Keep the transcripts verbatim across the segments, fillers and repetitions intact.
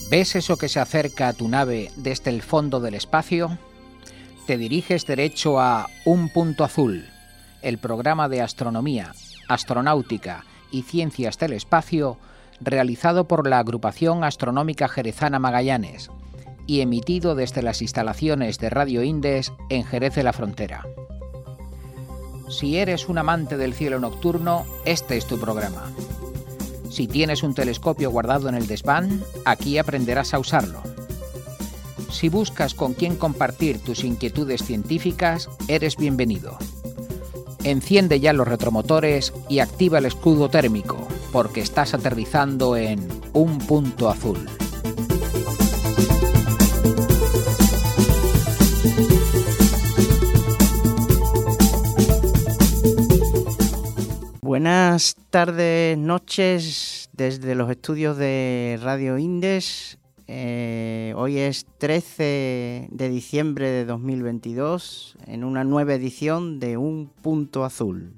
¿Ves eso que se acerca a tu nave desde el fondo del espacio? Te diriges derecho a Un Punto Azul, el programa de astronomía, astronáutica y ciencias del espacio realizado por la Agrupación Astronómica Jerezana Magallanes y emitido desde las instalaciones de Radio Indes en Jerez de la Frontera. Si eres un amante del cielo nocturno, este es tu programa. Si tienes un telescopio guardado en el desván, aquí aprenderás a usarlo. Si buscas con quién compartir tus inquietudes científicas, eres bienvenido. Enciende ya los retromotores y activa el escudo térmico, porque estás aterrizando en Un Punto Azul. Buenas tardes, noches desde los estudios de Radio Indes. Eh, hoy es trece de diciembre de dos mil veintidós en una nueva edición de Un Punto Azul.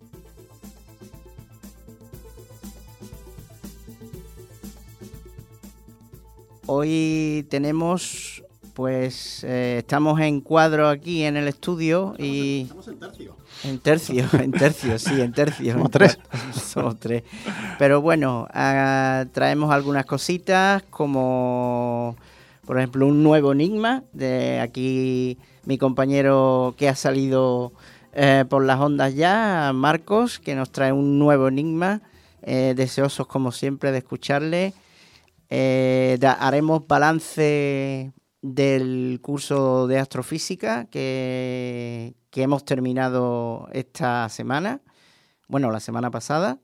Hoy tenemos, pues, eh, estamos en cuadro aquí en el estudio y... Estamos en tercio. En tercio, en tercio, sí, en tercio. Somos tres. Somos tres. Pero bueno, uh, traemos algunas cositas como, por ejemplo, un nuevo enigma. De aquí mi compañero que ha salido eh, por las ondas ya, Marcos, que nos trae un nuevo enigma. Eh, deseosos, como siempre, de escucharle. Eh, da, haremos balance del curso de astrofísica que, que hemos terminado esta semana, bueno, la semana pasada,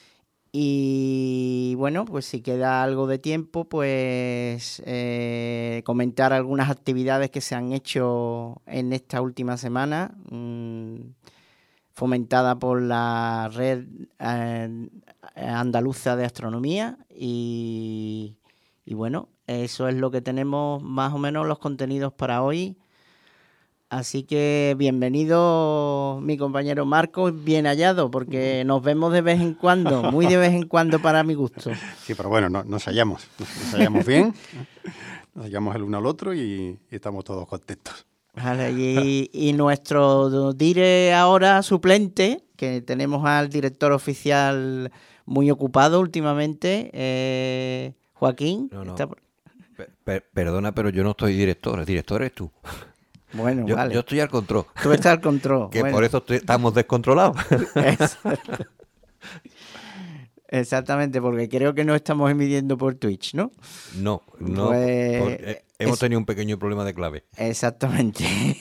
y bueno, pues si queda algo de tiempo, pues eh, comentar algunas actividades que se han hecho en esta última semana, mmm, fomentada por la red eh, andaluza de astronomía y, y bueno, eso es lo que tenemos más o menos los contenidos para hoy. Así que bienvenido mi compañero Marcos, bien hallado, porque nos vemos de vez en cuando, muy de vez en cuando para mi gusto. Sí, pero bueno, no, nos hallamos, nos hallamos bien, nos hallamos el uno al otro y, y estamos todos contentos. Vale, y, y nuestro dire ahora suplente, que tenemos al director oficial muy ocupado últimamente, eh, Joaquín. No, no. Está por... Per- per- perdona, pero yo no estoy director, el director eres tú. Bueno, Yo, vale. yo estoy al control. Tú estás al control. Que bueno. por eso estoy- estamos descontrolados. Exacto. Exactamente, porque creo que no estamos emitiendo por Twitch, ¿no? No, no. Pues, por- eh, hemos es- tenido un pequeño problema de clave. Exactamente.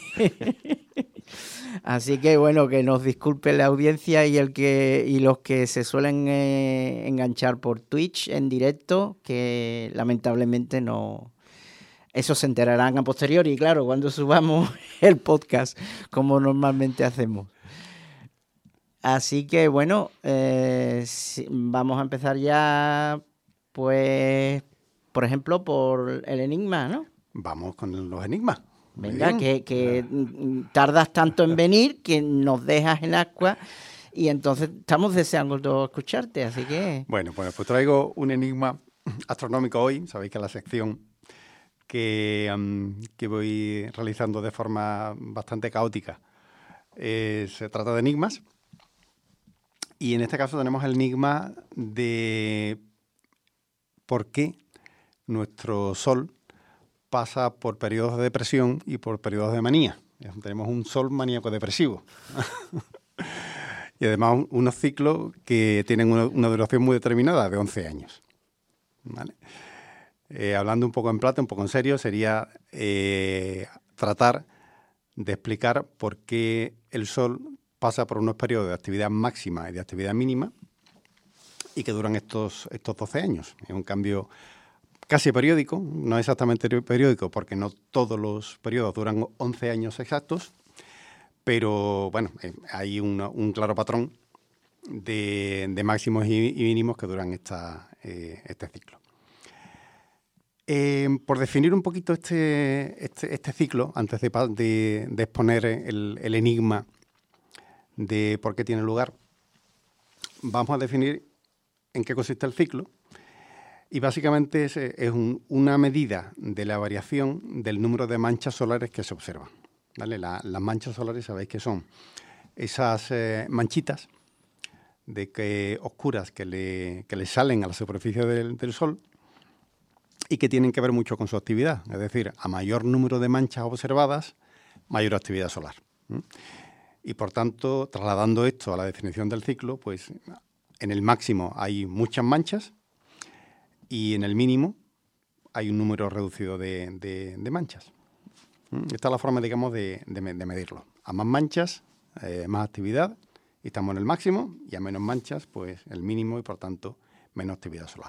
Así que bueno, que nos disculpe la audiencia y el que y los que se suelen eh, enganchar por Twitch en directo, que lamentablemente no. Eso se enterarán a posteriori, claro, cuando subamos el podcast, como normalmente hacemos. Así que bueno, eh, si- vamos a empezar ya, pues, por ejemplo, por el enigma, ¿no? Vamos con los enigmas. Muy Venga, bien. que, que mm, tardas tanto en venir que nos dejas en ascuas y entonces estamos deseando escucharte, así que... Bueno, pues, pues traigo un enigma astronómico hoy. Sabéis que la sección que, um, que voy realizando de forma bastante caótica eh, se trata de enigmas. Y en este caso tenemos el enigma de por qué nuestro Sol pasa por periodos de depresión y por periodos de manía. Tenemos un Sol maníaco-depresivo. Y además un, unos ciclos que tienen una, una duración muy determinada, de once años. ¿Vale? Eh, hablando un poco en plata, un poco en serio, sería eh, tratar de explicar por qué el Sol pasa por unos periodos de actividad máxima y de actividad mínima y que duran estos, estos doce años. Es un cambio casi periódico, no exactamente periódico porque no todos los periodos duran once años exactos, pero bueno, eh, hay una, un claro patrón de, de máximos y, y mínimos que duran esta, eh, este ciclo. Eh, por definir un poquito este, este, este ciclo, antes de, de, de exponer el, el enigma de por qué tiene lugar, vamos a definir en qué consiste el ciclo Y básicamente es, es un, una medida de la variación del número de manchas solares que se observan, ¿vale? La, las manchas solares sabéis que son esas eh, manchitas de que, oscuras que le, que le salen a la superficie del, del Sol y que tienen que ver mucho con su actividad. Es decir, a mayor número de manchas observadas, mayor actividad solar. ¿Mm? Y por tanto, trasladando esto a la definición del ciclo, pues en el máximo hay muchas manchas y en el mínimo hay un número reducido de, de, de manchas. ¿Mm? Esta es la forma, digamos, de, de, de medirlo. A más manchas, eh, más actividad, y estamos en el máximo, y a menos manchas, pues el mínimo y por tanto menos actividad solar.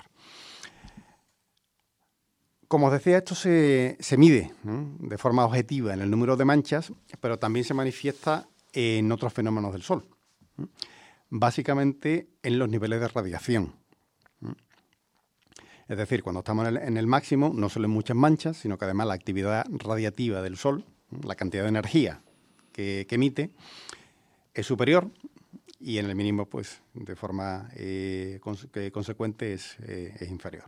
Como os decía, esto se, se mide, ¿no?, de forma objetiva en el número de manchas, pero también se manifiesta en otros fenómenos del Sol. ¿no? Básicamente en los niveles de radiación. ¿no? Es decir, cuando estamos en el, en el máximo, no solo en muchas manchas, sino que además la actividad radiativa del Sol, ¿no?, la cantidad de energía que, que emite, es superior, y en el mínimo, pues, de forma eh, cons que consecuente es, eh, es inferior.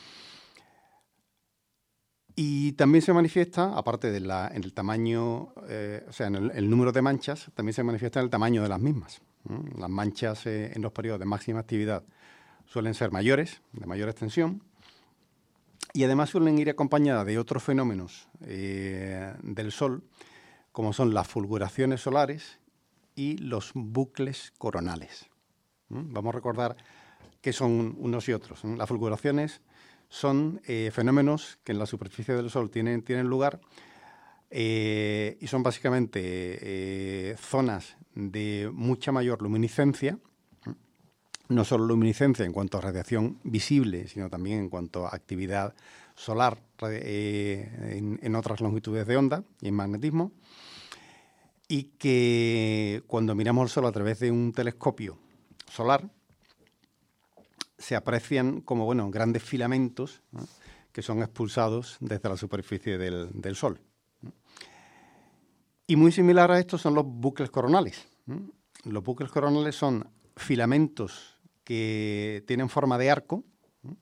Y también se manifiesta, aparte de la, en el tamaño, eh, o sea, en el, el número de manchas, también se manifiesta en el tamaño de las mismas. ¿no? Las manchas eh, en los periodos de máxima actividad suelen ser mayores, de mayor extensión, y además suelen ir acompañadas de otros fenómenos eh, del Sol, como son las fulguraciones solares y los bucles coronales. ¿Mm? Vamos a recordar qué son unos y otros. ¿no? Las fulguraciones son eh, fenómenos que en la superficie del Sol tienen, tienen lugar eh, y son básicamente eh, zonas de mucha mayor luminiscencia, ¿no? no solo luminiscencia en cuanto a radiación visible, sino también en cuanto a actividad solar eh, en, en otras longitudes de onda y en magnetismo, y que cuando miramos el Sol a través de un telescopio solar se aprecian como, bueno, grandes filamentos, ¿no?, que son expulsados desde la superficie del, del Sol. ¿no? Y muy similar a esto son los bucles coronales. ¿no? Los bucles coronales son filamentos que tienen forma de arco, ¿no?,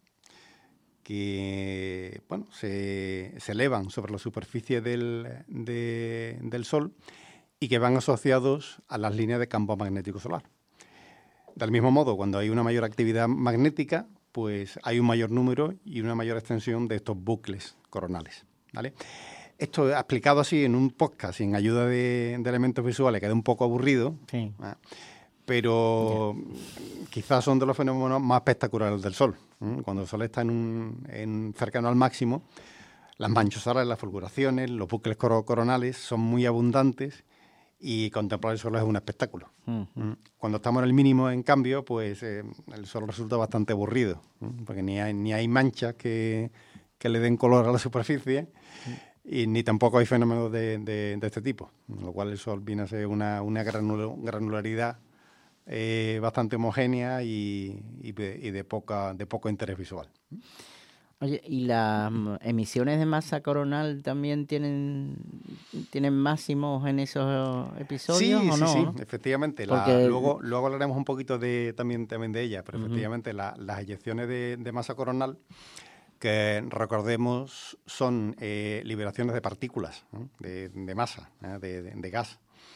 que, bueno, se, se elevan sobre la superficie del, de, del Sol y que van asociados a las líneas de campo magnético solar. Del mismo modo, cuando hay una mayor actividad magnética, pues hay un mayor número y una mayor extensión de estos bucles coronales, ¿vale? Esto explicado así en un podcast sin ayuda de, de elementos visuales queda un poco aburrido, sí. ¿eh? Pero yeah. quizás son de los fenómenos más espectaculares del Sol. ¿eh? Cuando el Sol está en un, en, cercano al máximo, las manchas solares, las fulguraciones, los bucles cor coronales son muy abundantes, y contemplar el Sol es un espectáculo. Uh-huh. Cuando estamos en el mínimo, en cambio, pues eh, el Sol resulta bastante aburrido, ¿eh? porque ni hay, ni hay manchas que, que le den color a la superficie, uh-huh. y ni tampoco hay fenómenos de, de, de este tipo, con lo cual el Sol viene a ser una, una granul granularidad eh, bastante homogénea y, y, de, y de, poca, de poco interés visual. Oye, ¿y las emisiones de masa coronal también tienen tienen máximos en esos episodios sí, o sí, no? Sí, ¿no? efectivamente. Porque... La, luego, luego hablaremos un poquito de, también, también de ella, pero uh-huh. efectivamente la, las eyecciones de, de masa coronal, que recordemos son eh, liberaciones de partículas, ¿no? de, de masa, ¿eh? de, de, de gas,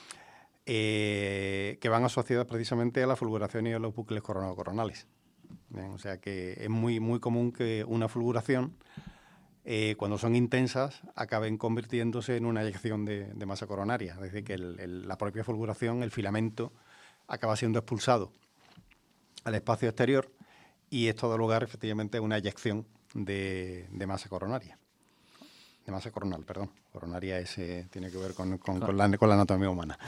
eh, que van asociadas precisamente a la fulguración y a los bucles coronales. Bien, o sea que es muy, muy común que una fulguración, eh, cuando son intensas, acaben convirtiéndose en una eyección de, de masa coronaria. Es decir, que el, el, la propia fulguración, el filamento, acaba siendo expulsado al espacio exterior y esto da lugar efectivamente a una eyección de, de masa coronaria. De masa coronal, perdón. Coronaria es, eh, tiene que ver con, con, con, la, con la anatomía humana.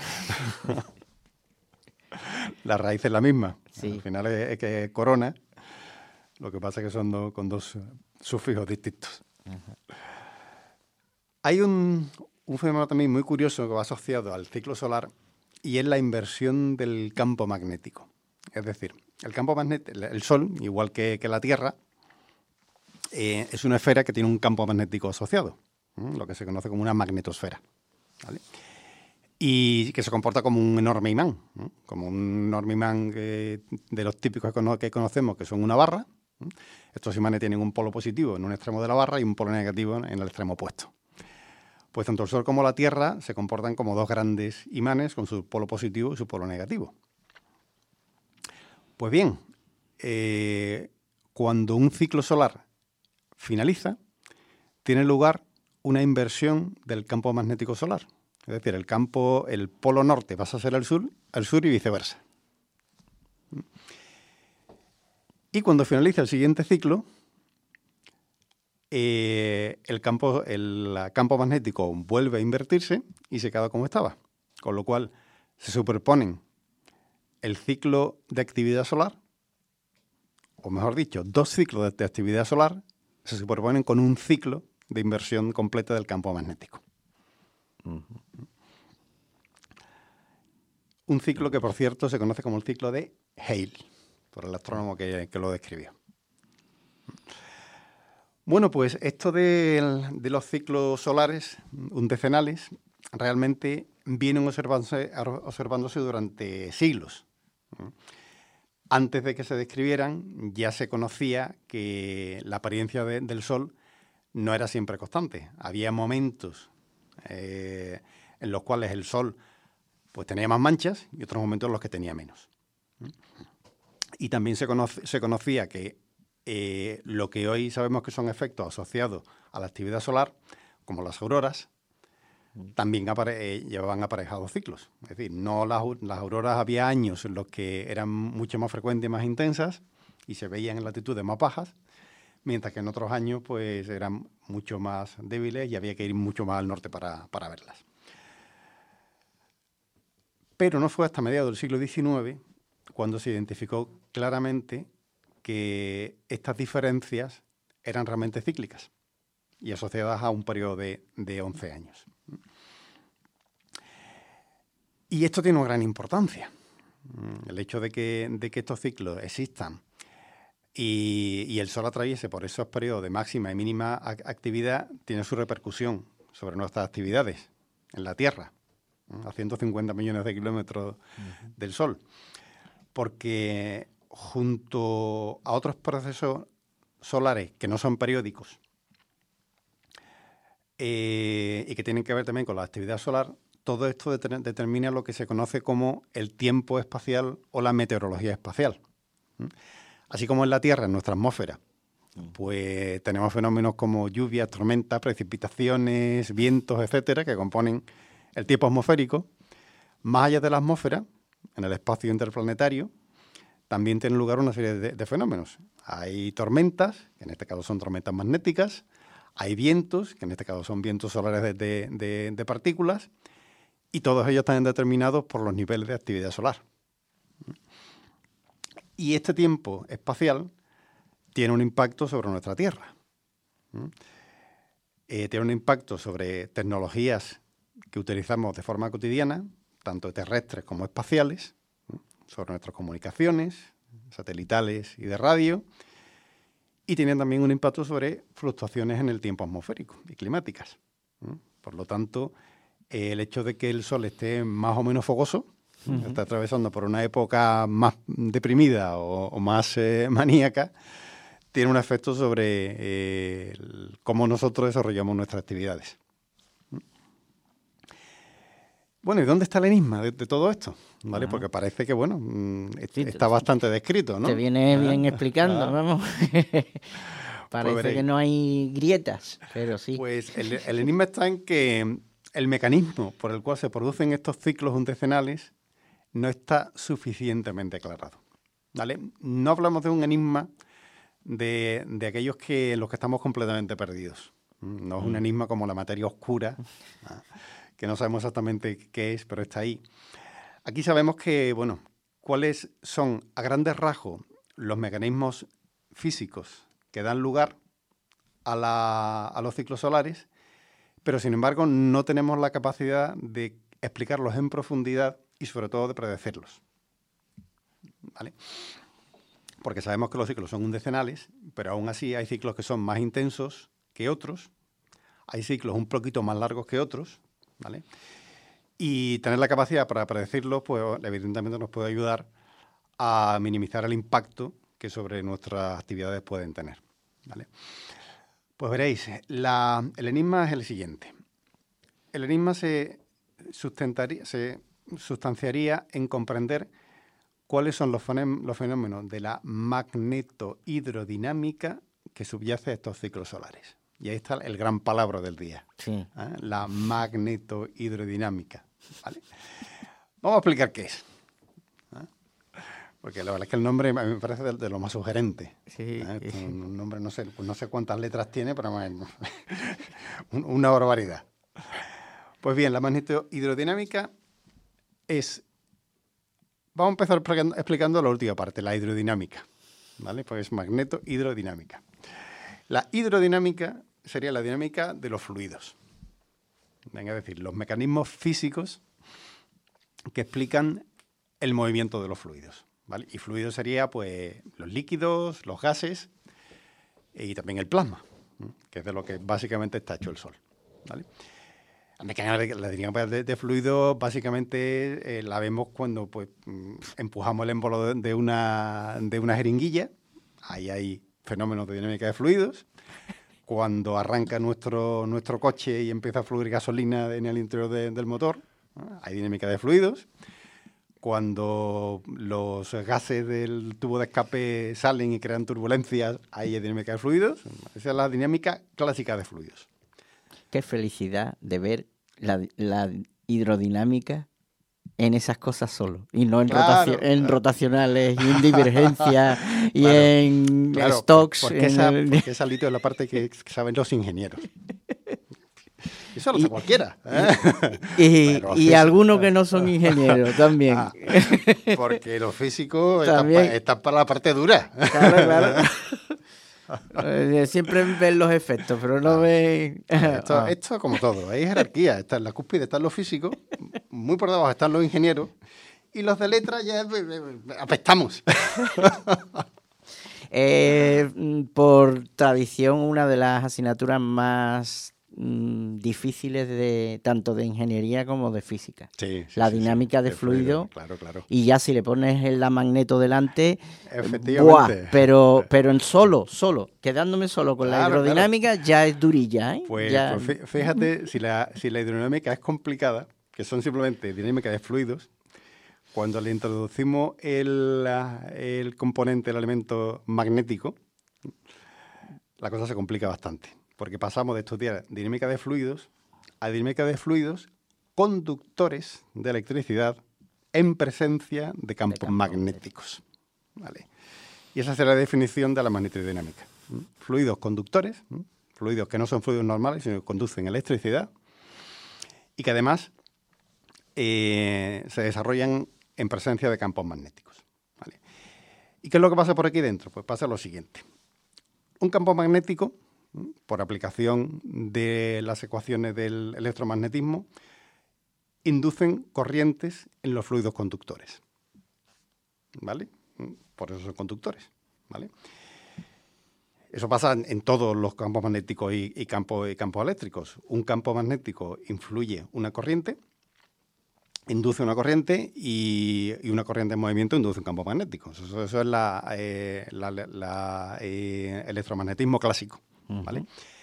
La raíz es la misma. Sí. Al final es, es que corona. Lo que pasa es que son do, con dos sufijos distintos. Uh-huh. Hay un, un fenómeno también muy curioso que va asociado al ciclo solar y es la inversión del campo magnético. Es decir, el campo magnético, el Sol, igual que, que la Tierra, eh, es una esfera que tiene un campo magnético asociado, ¿eh? lo que se conoce como una magnetosfera, ¿vale? Y que se comporta como un enorme imán, ¿no? Como un enorme imán que, de los típicos que conocemos, que son una barra, Estos imanes tienen un polo positivo en un extremo de la barra y un polo negativo en el extremo opuesto. Pues tanto el Sol como la Tierra se comportan como dos grandes imanes con su polo positivo y su polo negativo. Pues bien, eh, cuando un ciclo solar finaliza, tiene lugar una inversión del campo magnético solar. Es decir, el campo, el polo norte pasa a ser el sur, el sur y viceversa. Y cuando finaliza el siguiente ciclo, eh, el, campo, el campo magnético vuelve a invertirse y se queda como estaba. Con lo cual se superponen el ciclo de actividad solar, o mejor dicho, dos ciclos de, de actividad solar se superponen con un ciclo de inversión completa del campo magnético. Uh-huh. Un ciclo que, por cierto, se conoce como el ciclo de Hale, por el astrónomo que, que lo describió. Bueno, pues esto de, de los ciclos solares undecenales realmente vienen observándose, observándose durante siglos. Antes de que se describieran, ya se conocía que la apariencia de, del Sol no era siempre constante. Había momentos eh, en los cuales el Sol pues, tenía más manchas y otros momentos en los que tenía menos. Y también se, conoce, se conocía que eh, lo que hoy sabemos que son efectos asociados a la actividad solar, como las auroras, también apare eh, llevaban aparejados ciclos. Es decir, no las, las auroras había años en los que eran mucho más frecuentes y más intensas y se veían en latitudes más bajas, mientras que en otros años pues eran mucho más débiles y había que ir mucho más al norte para, para verlas. Pero no fue hasta mediados del siglo diecinueve cuando se identificó claramente que estas diferencias eran realmente cíclicas y asociadas a un periodo de, de once años. Y esto tiene una gran importancia. El hecho de que, de que estos ciclos existan y, y el Sol atraviese por esos periodos de máxima y mínima actividad tiene su repercusión sobre nuestras actividades en la Tierra, a ciento cincuenta millones de kilómetros uh-huh. del Sol. Porque junto a otros procesos solares que no son periódicos eh, y que tienen que ver también con la actividad solar, todo esto det- determina lo que se conoce como el tiempo espacial o la meteorología espacial. ¿Mm? Así como en la Tierra, en nuestra atmósfera, pues tenemos fenómenos como lluvias, tormentas, precipitaciones, vientos, etcétera, que componen el tiempo atmosférico. Más allá de la atmósfera, en el espacio interplanetario, también tienen lugar una serie de, de fenómenos. Hay tormentas, que en este caso son tormentas magnéticas, hay vientos, que en este caso son vientos solares de, de, de, de partículas, y todos ellos están determinados por los niveles de actividad solar. Y este tiempo espacial tiene un impacto sobre nuestra Tierra. Eh, tiene un impacto sobre tecnologías que utilizamos de forma cotidiana, tanto terrestres como espaciales, sobre nuestras comunicaciones, satelitales y de radio, y tienen también un impacto sobre fluctuaciones en el tiempo atmosférico y climáticas. Por lo tanto, eh, el hecho de que el Sol esté más o menos fogoso, uh-huh. está atravesando por una época más deprimida o, o más eh, maníaca, tiene un efecto sobre eh, el, cómo nosotros desarrollamos nuestras actividades. Bueno, ¿y dónde está el enigma de, de todo esto? ¿Vale? Uh-huh. Porque parece que, bueno, sí, está te, bastante descrito, ¿no? Te viene ¿Ah? bien explicando, ¿Ah? vamos. Parece pues que no hay grietas, pero sí. Pues el, el enigma está en que el mecanismo por el cual se producen estos ciclos undecenales no está suficientemente aclarado, ¿vale? No hablamos de un enigma de, de aquellos que en los que estamos completamente perdidos. No es un enigma como la materia oscura, ¿no? Que no sabemos exactamente qué es, pero está ahí. Aquí sabemos que, bueno, cuáles son, a grandes rasgos, los mecanismos físicos que dan lugar a, la, a los ciclos solares, pero sin embargo no tenemos la capacidad de explicarlos en profundidad y sobre todo de predecirlos, ¿vale? Porque sabemos que los ciclos son undecenales, pero aún así hay ciclos que son más intensos que otros, hay ciclos un poquito más largos que otros, ¿vale? Y tener la capacidad para predecirlos, pues evidentemente nos puede ayudar a minimizar el impacto que sobre nuestras actividades pueden tener, ¿vale? Pues veréis, la, el enigma es el siguiente. El enigma se, sustentaría, se sustanciaría en comprender cuáles son los, fonem, los fenómenos de la magnetohidrodinámica que subyace a estos ciclos solares. Y ahí está el gran palabra del día, Sí. ¿eh? La magnetohidrodinámica, ¿vale? Vamos a explicar qué es, ¿eh? Porque la verdad es que el nombre me parece de, de lo más sugerente. Sí. ¿eh? Un, un nombre, no sé, pues no sé cuántas letras tiene, pero bueno, una barbaridad. Pues bien, la magnetohidrodinámica es... Vamos a empezar explicando, explicando la última parte, la hidrodinámica, ¿vale? Pues es magnetohidrodinámica. La hidrodinámica sería la dinámica de los fluidos. Venga, es decir, los mecanismos físicos que explican el movimiento de los fluidos, ¿vale? Y fluido sería, pues, los líquidos, los gases y también el plasma, ¿no? Que es de lo que básicamente está hecho el Sol, ¿vale? La mecánica, la dinámica de, de fluidos básicamente eh, la vemos cuando, pues, empujamos el émbolo de, de, una, de una jeringuilla. Ahí hay fenómenos de dinámica de fluidos. Cuando arranca nuestro, nuestro coche y empieza a fluir gasolina en el interior de, del motor, ¿no? Hay dinámica de fluidos. Cuando los gases del tubo de escape salen y crean turbulencias, ahí hay dinámica de fluidos. Esa es la dinámica clásica de fluidos. Qué felicidad de ver la, la hidrodinámica en esas cosas solo, y no en, Claro, rotaci- en claro. rotacionales y en divergencia y Claro, en Claro, stocks. Porque, en esa, el- porque esa litio es la parte que, que saben los ingenieros. Eso lo hace Y- cualquiera, ¿eh? y, Pero y sí, algunos que no son ingenieros también. Ah, porque los físicos están, También. pa- están para la parte dura. Claro, claro. Eh, Siempre ven los efectos, pero no ven... Esto, Ah. esto como todo, hay jerarquía. Está en la cúspide están los físicos, muy por debajo están los ingenieros, y los de letras ya eh, eh, apestamos. Eh, mm, por tradición, una de las asignaturas más mm, difíciles de tanto de ingeniería como de física. Sí, sí, La sí, dinámica sí, de fluido. Claro, claro. Y ya si le pones el la magneto delante, Efectivamente. ¡buah! Pero, pero en solo, solo, quedándome solo con la Claro, hidrodinámica, ya es durilla, ¿eh? Pues, Ya- pues fí- fíjate, si la, si la hidrodinámica es complicada, que son simplemente dinámica de fluidos, cuando le introducimos el, ah, el componente, el elemento magnético, la cosa se complica bastante, porque pasamos de estudiar dinámica de fluidos a dinámica de fluidos conductores de electricidad en presencia de campos, campos magnéticos. ¿Vale? Y esa será la definición de la magnetodinámica. ¿Mm? Fluidos conductores, ¿m? Fluidos que no son fluidos normales, sino que conducen electricidad y que además eh, se desarrollan en presencia de campos magnéticos. ¿Vale? ¿Y qué es lo que pasa por aquí dentro? Pues pasa lo siguiente. Un campo magnético, ¿m? por aplicación de las ecuaciones del electromagnetismo, inducen corrientes en los fluidos conductores. ¿Vale? Por eso son conductores. ¿Vale? Eso pasa en, en todos los campos magnéticos y, y, campo, y campos eléctricos. Un campo magnético influye una corriente, induce una corriente y, y una corriente en movimiento induce un campo magnético. Eso, eso es la, eh, la, la eh, electromagnetismo clásico. ¿Vale? Uh-huh.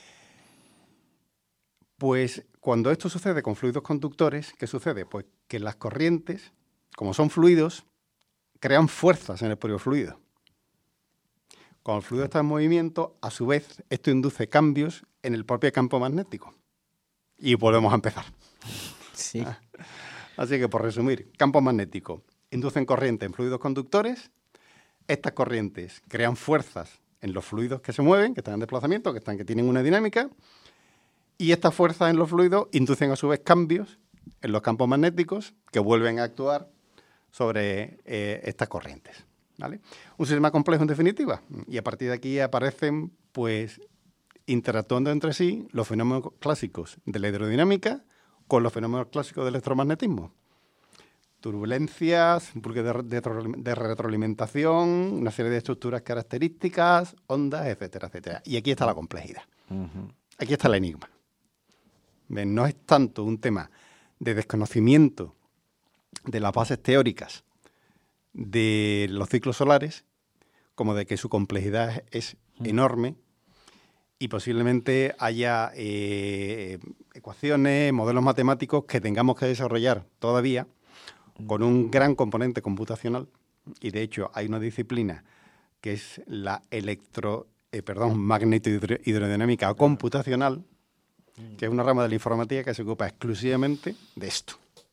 Pues cuando esto sucede con fluidos conductores, ¿qué sucede? Pues que las corrientes, como son fluidos, crean fuerzas en el propio fluido. Cuando el fluido está en movimiento, a su vez, esto induce cambios en el propio campo magnético. Y volvemos a empezar. Sí. Así que, por resumir, campos magnéticos inducen corrientes en fluidos conductores. Estas corrientes crean fuerzas en los fluidos que se mueven, que están en desplazamiento, que, están, que tienen una dinámica. Y estas fuerzas en los fluidos inducen, a su vez, cambios en los campos magnéticos que vuelven a actuar sobre eh, estas corrientes. ¿Vale? Un sistema complejo en definitiva, y a partir de aquí aparecen, pues, interactuando entre sí los fenómenos clásicos de la hidrodinámica con los fenómenos clásicos del electromagnetismo. Turbulencias, un bloque de, de, de retroalimentación, una serie de estructuras características, ondas, etcétera, etcétera. Y aquí está la complejidad. Uh-huh. Aquí está el enigma. ¿Ven? No es tanto un tema de desconocimiento de las bases teóricas de los ciclos solares, como de que su complejidad es enorme y posiblemente haya eh, ecuaciones, modelos matemáticos que tengamos que desarrollar todavía con un gran componente computacional. Y de hecho hay una disciplina que es la electro, eh, perdón, magnetohidrodinámica computacional, que es una rama de la informática que se ocupa exclusivamente de esto.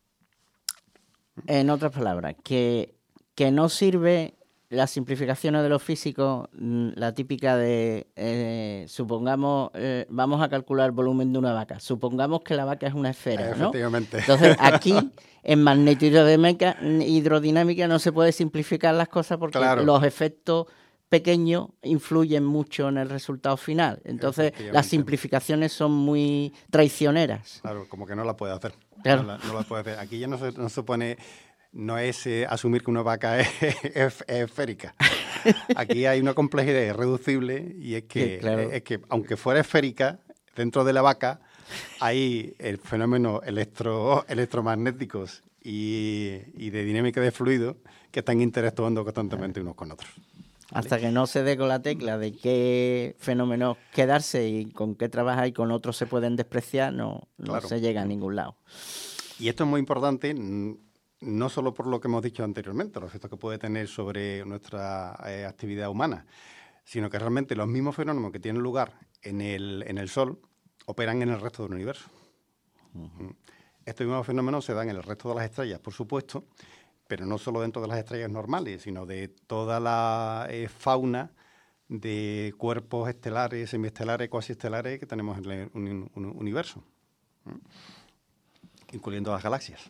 En otras palabras, que, que no sirve las simplificaciones de los físicos, la típica de, eh, supongamos, eh, vamos a calcular el volumen de una vaca. Supongamos que la vaca es una esfera, ¿no? Efectivamente. Entonces, aquí, en magnetohidrodinámica hidrodinámica no se puede simplificar las cosas porque claro. los efectos pequeños influyen mucho en el resultado final. Entonces, las simplificaciones son muy traicioneras. Claro, como que no la puede hacer. Claro. No la, no la puede hacer. Aquí ya no se, no se pone... No es eh, asumir que una vaca es, es, es esférica. Aquí hay una complejidad irreducible y es que, sí, claro. es que, aunque fuera esférica, dentro de la vaca hay el fenómeno electro, electromagnéticos y, y de dinámica de fluido que están interactuando constantemente unos con otros. ¿Vale? Hasta que no se dé con la tecla de qué fenómenos quedarse y con qué trabajar y con otros se pueden despreciar, no, no Claro. se llega a ningún lado. Y esto es muy importante, no solo por lo que hemos dicho anteriormente, los efectos que puede tener sobre nuestra eh, actividad humana, sino que realmente los mismos fenómenos que tienen lugar en el, en el Sol operan en el resto del universo. Uh-huh. Estos mismos fenómenos se dan en el resto de las estrellas, por supuesto, pero no solo dentro de las estrellas normales, sino de toda la eh, fauna de cuerpos estelares, semiestelares, cuasiestelares que tenemos en el un, un universo, ¿eh? Incluyendo las galaxias.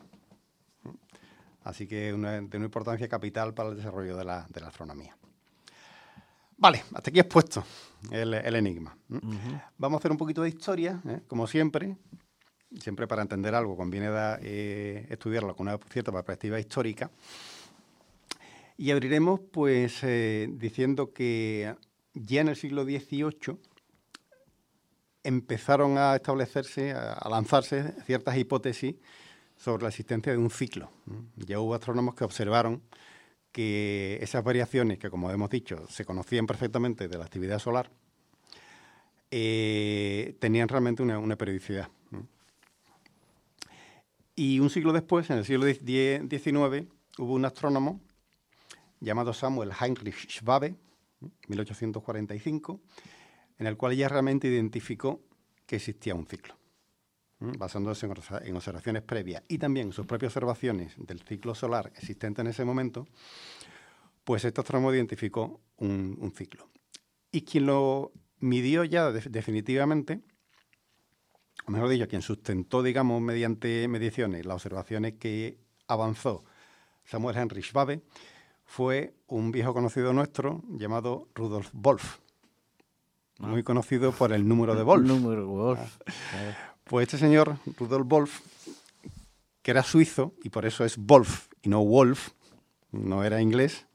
Así que una, de una importancia capital para el desarrollo de la, de la astronomía. Vale, hasta aquí expuesto el, el enigma. Uh-huh. Vamos a hacer un poquito de historia, ¿eh? Como siempre. Siempre para entender algo conviene da, eh, estudiarlo con una cierta perspectiva histórica. Y abriremos pues eh, diciendo que ya en el siglo dieciocho empezaron a establecerse, a, a lanzarse ciertas hipótesis sobre la existencia de un ciclo. Ya hubo astrónomos que observaron que esas variaciones, que como hemos dicho, se conocían perfectamente de la actividad solar, eh, tenían realmente una, una periodicidad. Y un siglo después, en el siglo diecinueve, hubo un astrónomo llamado Samuel Heinrich Schwabe, mil ochocientos cuarenta y cinco, en el cual ya realmente identificó que existía un ciclo. Basándose en observaciones previas y también en sus propias observaciones del ciclo solar existente en ese momento, pues este astrónomo identificó un, un ciclo. Y quien lo midió ya de, definitivamente, o mejor dicho, quien sustentó, digamos, mediante mediciones las observaciones que avanzó Samuel Heinrich Schwabe, fue un viejo conocido nuestro llamado Rudolf Wolf, ah. muy conocido por el número de Wolf. Número de Wolf. Ah. Pues este señor, Rudolf Wolf, que era suizo, y por eso es Wolf y no Wolf, no era inglés,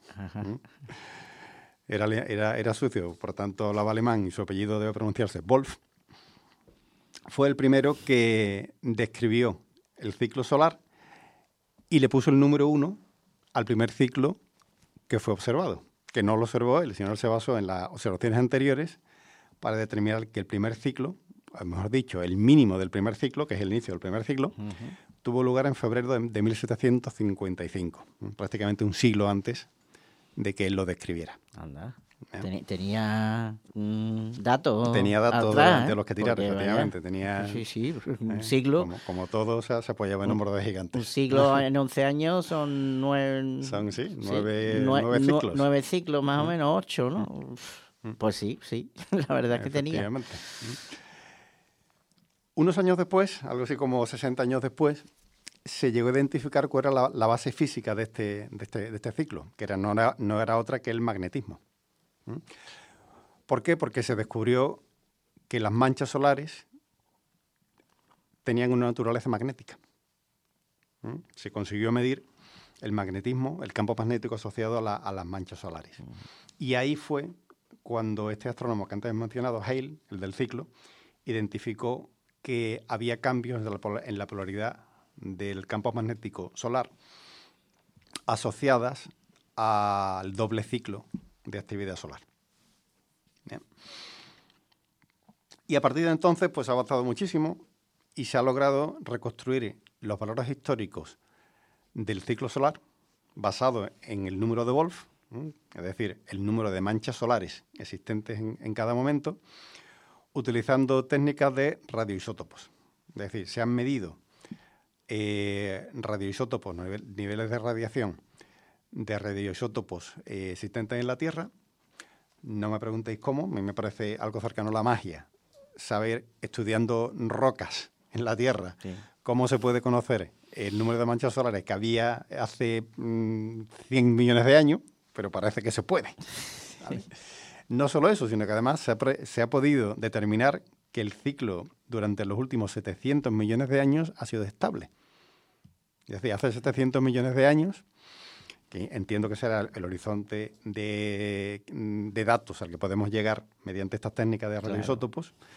era, era, era suizo, por tanto hablaba alemán y su apellido debe pronunciarse Wolf, fue el primero que describió el ciclo solar y le puso el número uno al primer ciclo que fue observado, que no lo observó él, sino él se basó en las observaciones anteriores para determinar que el primer ciclo, mejor dicho, el mínimo del primer ciclo, que es el inicio del primer ciclo, uh-huh. tuvo lugar en febrero de, de mil setecientos cincuenta y cinco, prácticamente un siglo antes de que él lo describiera. Anda. ¿Eh? Tenía mm, datos Tenía datos atrás, de, ¿eh? de los que tirar, Porque, efectivamente. Tenía, sí, sí, un eh, siglo. Como, como todo, se, se apoyaba en hombros de gigantes. Un siglo en once años son nueve... Son, sí, nueve, sí, nueve, nueve ciclos. Nueve ciclos, más ¿Mm? o menos, ocho, ¿no? ¿Mm? Pues sí, sí, la verdad es que tenía. Unos años después, algo así como sesenta años después, se llegó a identificar cuál era la, la base física de este, de este, de este ciclo, que era, no, era, no era otra que el magnetismo. ¿Mm? ¿Por qué? Porque se descubrió que las manchas solares tenían una naturaleza magnética. ¿Mm? Se consiguió medir el magnetismo, el campo magnético asociado a, la, a las manchas solares. Uh-huh. Y ahí fue cuando este astrónomo que antes he mencionado, Hale, el del ciclo, identificó que había cambios en la, en la polaridad del campo magnético solar asociadas al doble ciclo de actividad solar. Bien. Y a partir de entonces, pues ha avanzado muchísimo y se ha logrado reconstruir los valores históricos del ciclo solar basado en el número de Wolf, ¿eh? Es decir, el número de manchas solares existentes en, en cada momento, utilizando técnicas de radioisótopos. Es decir, se han medido eh, radioisótopos, nivel, niveles de radiación de radioisótopos eh, existentes en la Tierra. No me preguntéis cómo, a mí me parece algo cercano a la magia saber, estudiando rocas en la Tierra, sí, cómo se puede conocer el número de manchas solares que había hace mmm, cien millones de años, pero parece que se puede. ¿Vale? No solo eso, sino que además se ha, pre- se ha podido determinar que el ciclo durante los últimos setecientos millones de años ha sido estable. Es decir, hace setecientos millones de años, que entiendo que será el, el horizonte de, de datos al que podemos llegar mediante estas técnicas de radioisótopos, claro,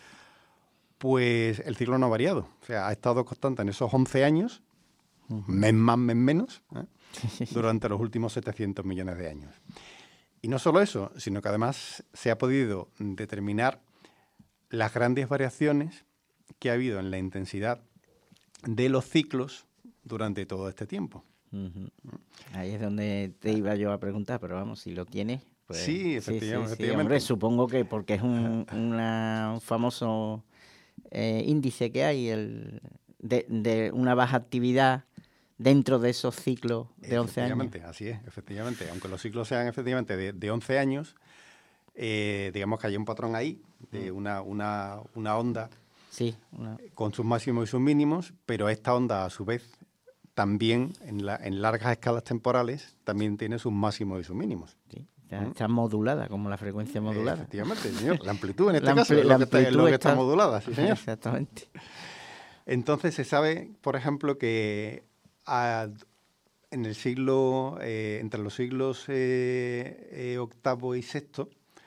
pues el ciclo no ha variado. O sea, ha estado constante en esos once años, uh-huh, mes más, mes menos, ¿eh? durante los últimos setecientos millones de años. Y no solo eso, sino que además se ha podido determinar las grandes variaciones que ha habido en la intensidad de los ciclos durante todo este tiempo. Uh-huh. Ahí es donde te iba yo a preguntar, pero vamos, si lo tienes... Pues, sí, efectivamente. Sí, sí, sí, efectivamente. hombre, supongo que porque es un, una, un famoso eh, índice que hay el, de, de una baja actividad dentro de esos ciclos de once años. Efectivamente, así es, efectivamente. Aunque los ciclos sean efectivamente de, de once años, eh, digamos que hay un patrón ahí de una, una, una onda, sí, una... con sus máximos y sus mínimos, pero esta onda a su vez también en, la, en largas escalas temporales también tiene sus máximos y sus mínimos. Sí, está, está modulada, como la frecuencia modulada. Eh, efectivamente, señor. La amplitud en este la caso ampli- es lo, que está, es lo que está, está modulada, sí, señor. Exactamente. Entonces se sabe, por ejemplo, que a, en el siglo, eh, entre los siglos eh, eh, octavo y sexto,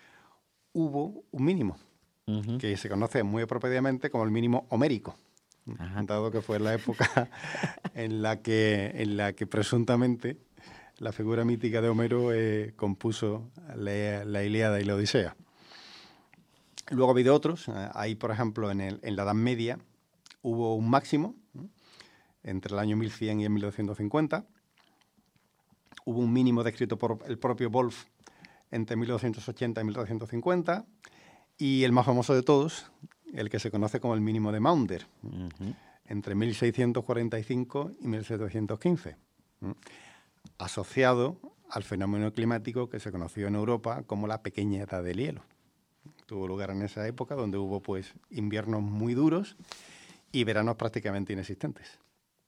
hubo un mínimo, uh-huh, que se conoce muy apropiadamente como el mínimo homérico. Ajá. Dado que fue la época en la que, en la que presuntamente la figura mítica de Homero eh, compuso la, la Ilíada y la Odisea. Luego ha habido otros. Ahí, por ejemplo, en, el, en la Edad Media hubo un máximo, ¿no?, entre el año mil cien y el mil doscientos cincuenta. Hubo un mínimo descrito por el propio Wolf entre mil doscientos ochenta y mil doscientos cincuenta. Y el más famoso de todos, el que se conoce como el mínimo de Maunder, uh-huh, entre mil seiscientos cuarenta y cinco y mil setecientos quince, ¿eh? asociado al fenómeno climático que se conoció en Europa como la pequeña edad del hielo. Tuvo lugar en esa época donde hubo pues inviernos muy duros y veranos prácticamente inexistentes.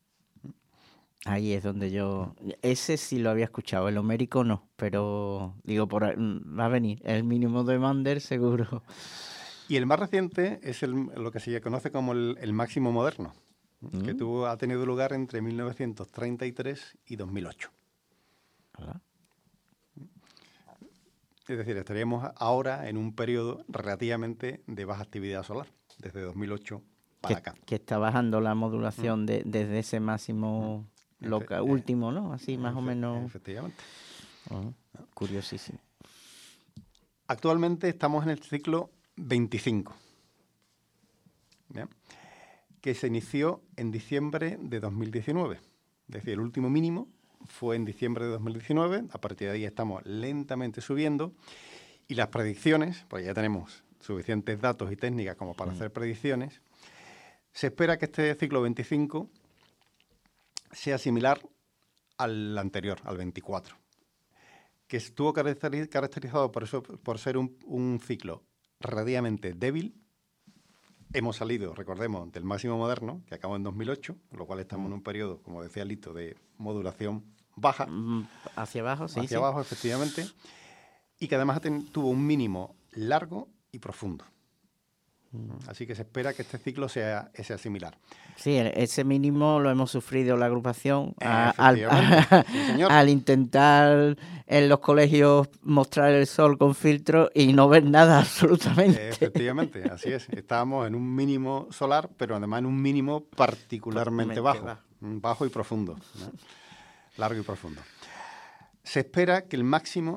Ahí es donde yo... Ese sí lo había escuchado, el homérico no, pero digo, por va a venir el mínimo de Maunder seguro. Y el más reciente es el, lo que se conoce como el, el máximo moderno, mm. que tuvo, ha tenido lugar entre mil novecientos treinta y tres y dos mil ocho. ¿Verdad? Es decir, estaríamos ahora en un periodo relativamente de baja actividad solar, desde dos mil ocho para que, acá. Que está bajando la modulación mm. de, desde ese máximo mm. loca, Efe, último, ¿no? Así más efe, o menos. Efectivamente. Uh-huh. Curiosísimo. Actualmente estamos en el ciclo veinticinco, ¿bien?, que se inició en diciembre de dos mil diecinueve. Es decir, el último mínimo fue en diciembre de dos mil diecinueve. A partir de ahí estamos lentamente subiendo y las predicciones, pues ya tenemos suficientes datos y técnicas como para mm. hacer predicciones. Se espera que este ciclo veinticinco sea similar al anterior, al veinticuatro, que estuvo caracteri- caracterizado por, eso, por ser un, un ciclo relativamente débil. Hemos salido, recordemos, del máximo moderno, que acabó en dos mil ocho, con lo cual estamos en un periodo, como decía Lito, de modulación baja. Hacia abajo, sí. Hacia sí. abajo, efectivamente. Y que además ten, tuvo un mínimo largo y profundo. Así que se espera que este ciclo sea, sea similar. Sí, ese mínimo lo hemos sufrido la agrupación a, al, a, sí, al intentar en los colegios mostrar el sol con filtro y no ver nada absolutamente. Efectivamente, así es. Estábamos en un mínimo solar, pero además en un mínimo particularmente bajo, bajo, bajo y profundo, ¿no? Largo y profundo. Se espera que el máximo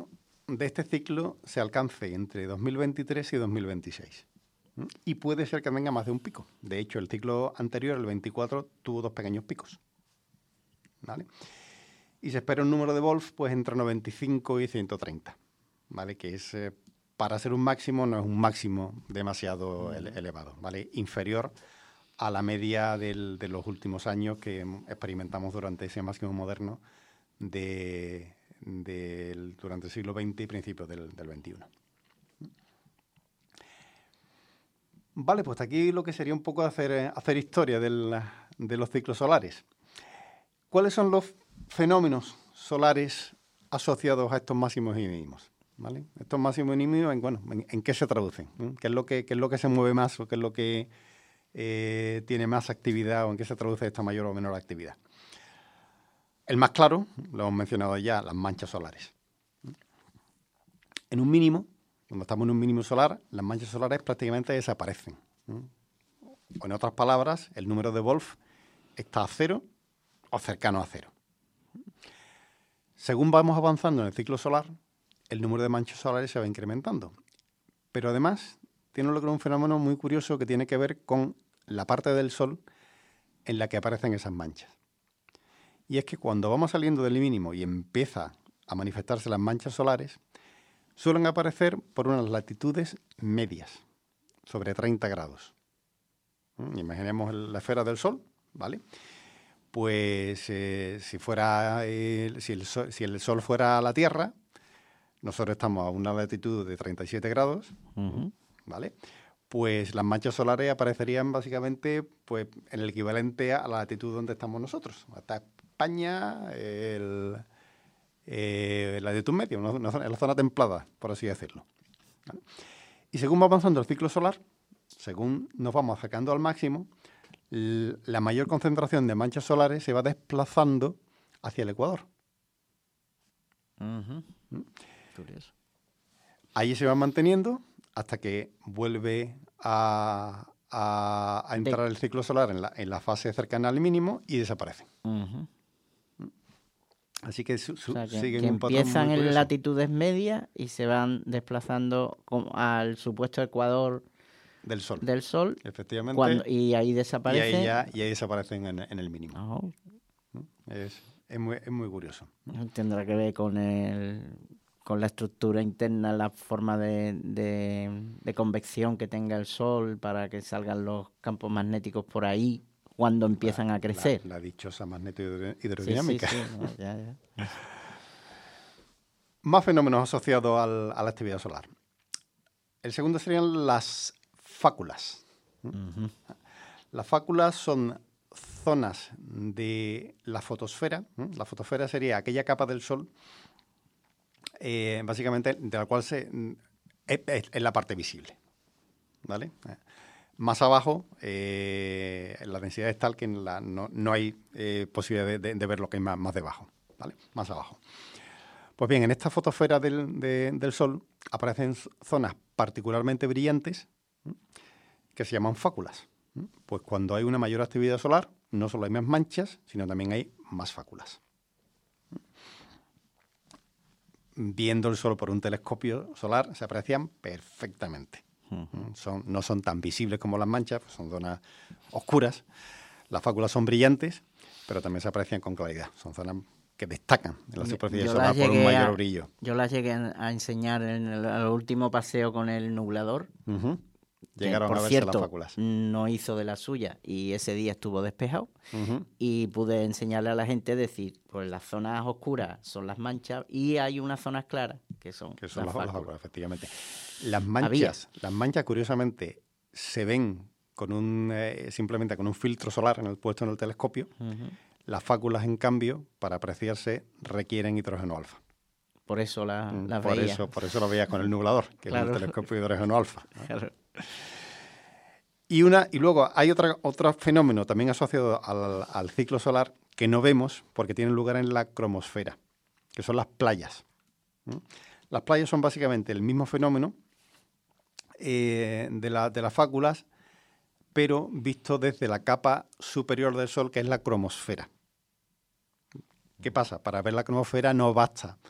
de este ciclo se alcance entre dos mil veintitrés y dos mil veintiséis. ¿Mm? Y puede ser que tenga más de un pico. De hecho, el ciclo anterior, el veinticuatro, tuvo dos pequeños picos. ¿Vale? Y se espera un número de Wolf pues entre noventa y cinco y ciento treinta. ¿Vale? Que es, eh, para ser un máximo, no es un máximo demasiado ele- elevado. ¿Vale? Inferior a la media del, de los últimos años que experimentamos durante ese máximo moderno de, de, durante el siglo veinte y principios del, del veintiuno. Vale, pues aquí lo que sería un poco hacer, hacer historia del, de los ciclos solares. ¿Cuáles son los fenómenos solares asociados a estos máximos y mínimos? ¿Vale? Estos máximos y mínimos, en, bueno, en, ¿en qué se traducen? ¿Eh? ¿Qué es lo que, qué es lo que se mueve más o qué es lo que eh, tiene más actividad o en qué se traduce esta mayor o menor actividad? El más claro, lo hemos mencionado ya, las manchas solares. En un mínimo, cuando estamos en un mínimo solar, las manchas solares prácticamente desaparecen. O en otras palabras, el número de Wolf está a cero o cercano a cero. Según vamos avanzando en el ciclo solar, el número de manchas solares se va incrementando. Pero además, tiene un fenómeno muy curioso que tiene que ver con la parte del Sol en la que aparecen esas manchas. Y es que cuando vamos saliendo del mínimo y empieza a manifestarse las manchas solares, suelen aparecer por unas latitudes medias, sobre treinta grados. ¿Mm? Imaginemos la esfera del Sol, ¿vale? Pues eh, si, fuera, eh, si, el sol, si el Sol fuera la Tierra, nosotros estamos a una latitud de treinta y siete grados, uh-huh. ¿Vale? Pues las manchas solares aparecerían básicamente pues, en el equivalente a la latitud donde estamos nosotros. Hasta España, el, eh, la latitud media, una, una zona, la zona templada, por así decirlo. ¿Vale? Y según va avanzando el ciclo solar, según nos vamos acercando al máximo, la mayor concentración de manchas solares se va desplazando hacia el ecuador. Uh-huh. ¿Mm? Curioso. Ahí se va manteniendo hasta que vuelve a, a, a entrar de... el ciclo solar en la, en la fase cercana al mínimo y desaparece. Uh-huh. Así que, su, su, o sea, que, siguen que un patrón empiezan muy en curioso. latitudes medias y se van desplazando al supuesto ecuador del Sol. Del Sol. Efectivamente. Cuando, y ahí desaparecen. Y ahí, ya, y ahí desaparecen en, en el mínimo. Oh. Es, es, muy, es muy curioso. Tendrá que ver con el... con la estructura interna, la forma de, de, de convección que tenga el Sol para que salgan los campos magnéticos por ahí cuando empiezan la, a crecer. La, la dichosa magnetohidrodinámica. Sí, sí, sí. No, ya, ya. Más fenómenos asociados al, a la actividad solar. El segundo serían las fáculas. Uh-huh. Las fáculas son zonas de la fotosfera. La fotosfera sería aquella capa del Sol Eh, básicamente de la cual se, es, es la parte visible, ¿vale? Eh, más abajo eh, la densidad es tal que en la, no, no hay eh, posibilidad de, de, de ver lo que hay más, más debajo, ¿vale? Más abajo. Pues bien, en esta fotosfera del, de, del Sol aparecen zonas particularmente brillantes ¿eh? que se llaman fáculas. ¿eh? Pues cuando hay una mayor actividad solar, no solo hay más manchas, sino también hay más fáculas. Viendo el Sol por un telescopio solar, se aprecian perfectamente. Uh-huh. Son, no son tan visibles como las manchas, son zonas oscuras. Las fáculas son brillantes, pero también se aprecian con claridad. Son zonas que destacan en la superficie yo solar por un mayor a, brillo. Yo las llegué a enseñar en el, el último paseo con el nublador. Uh-huh. Llegaron que, por a verse cierto, las fáculas. No hizo de la suya y ese día estuvo despejado. Uh-huh. Y pude enseñarle a la gente, decir, pues las zonas oscuras son las manchas y hay unas zonas claras que son, que son las, las las fáculas. fáculas, efectivamente. Las manchas, las manchas, curiosamente, se ven con un eh, simplemente con un filtro solar en el, puesto en el telescopio. Uh-huh. Las fáculas, en cambio, para apreciarse, requieren hidrógeno alfa. Por eso la, la por veía. Eso, por eso lo veía con el nublador, que claro. es un telescopio de hidrógeno alfa. ¿no? Claro. Y, una, y luego hay otra, otro fenómeno también asociado al, al ciclo solar que no vemos porque tiene lugar en la cromosfera, que son las playas. ¿Mm? Las playas son básicamente el mismo fenómeno eh, de, la, de las fáculas, pero visto desde la capa superior del Sol, que es la cromosfera. ¿Qué pasa? Para ver la cromosfera no basta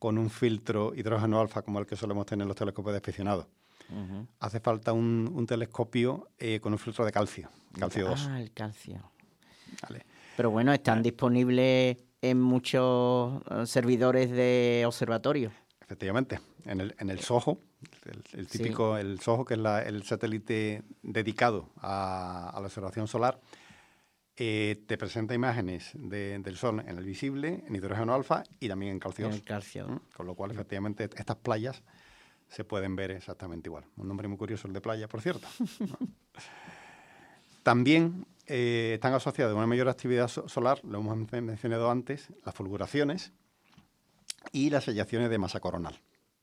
con un filtro hidrógeno alfa como el que solemos tener en los telescopios despicionados. Uh-huh. Hace falta un, un telescopio eh, con un filtro de calcio, calcio dos. Ah, el calcio. Vale. Pero bueno, están vale. disponibles en muchos servidores de observatorio. Efectivamente, en el, en el SOHO, el, el típico, sí. el SOHO, que es la, el satélite dedicado a, a la observación solar, eh, te presenta imágenes de, del Sol en el visible, en hidrógeno alfa y también en calcio. En calcio. ¿Mm? Con lo cual, efectivamente, estas playas se pueden ver exactamente igual. Un nombre muy curioso el de playa, por cierto. ¿No? También eh, están asociadas a una mayor actividad so- solar, lo hemos mencionado antes, las fulguraciones y las eyacciones de masa coronal.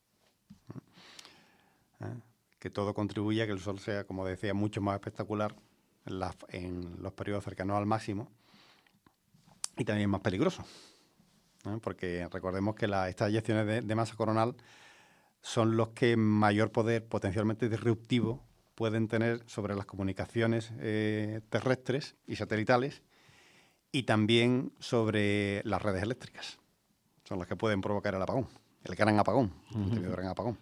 ¿Eh? Que todo contribuye a que el Sol sea, como decía, mucho más espectacular en, la, en los periodos cercanos al máximo y también más peligroso. ¿Eh? Porque recordemos que la, estas eyacciones de, de masa coronal son los que mayor poder potencialmente disruptivo pueden tener sobre las comunicaciones eh, terrestres y satelitales y también sobre las redes eléctricas. Son las que pueden provocar el apagón, el gran apagón, uh-huh. el gran apagón.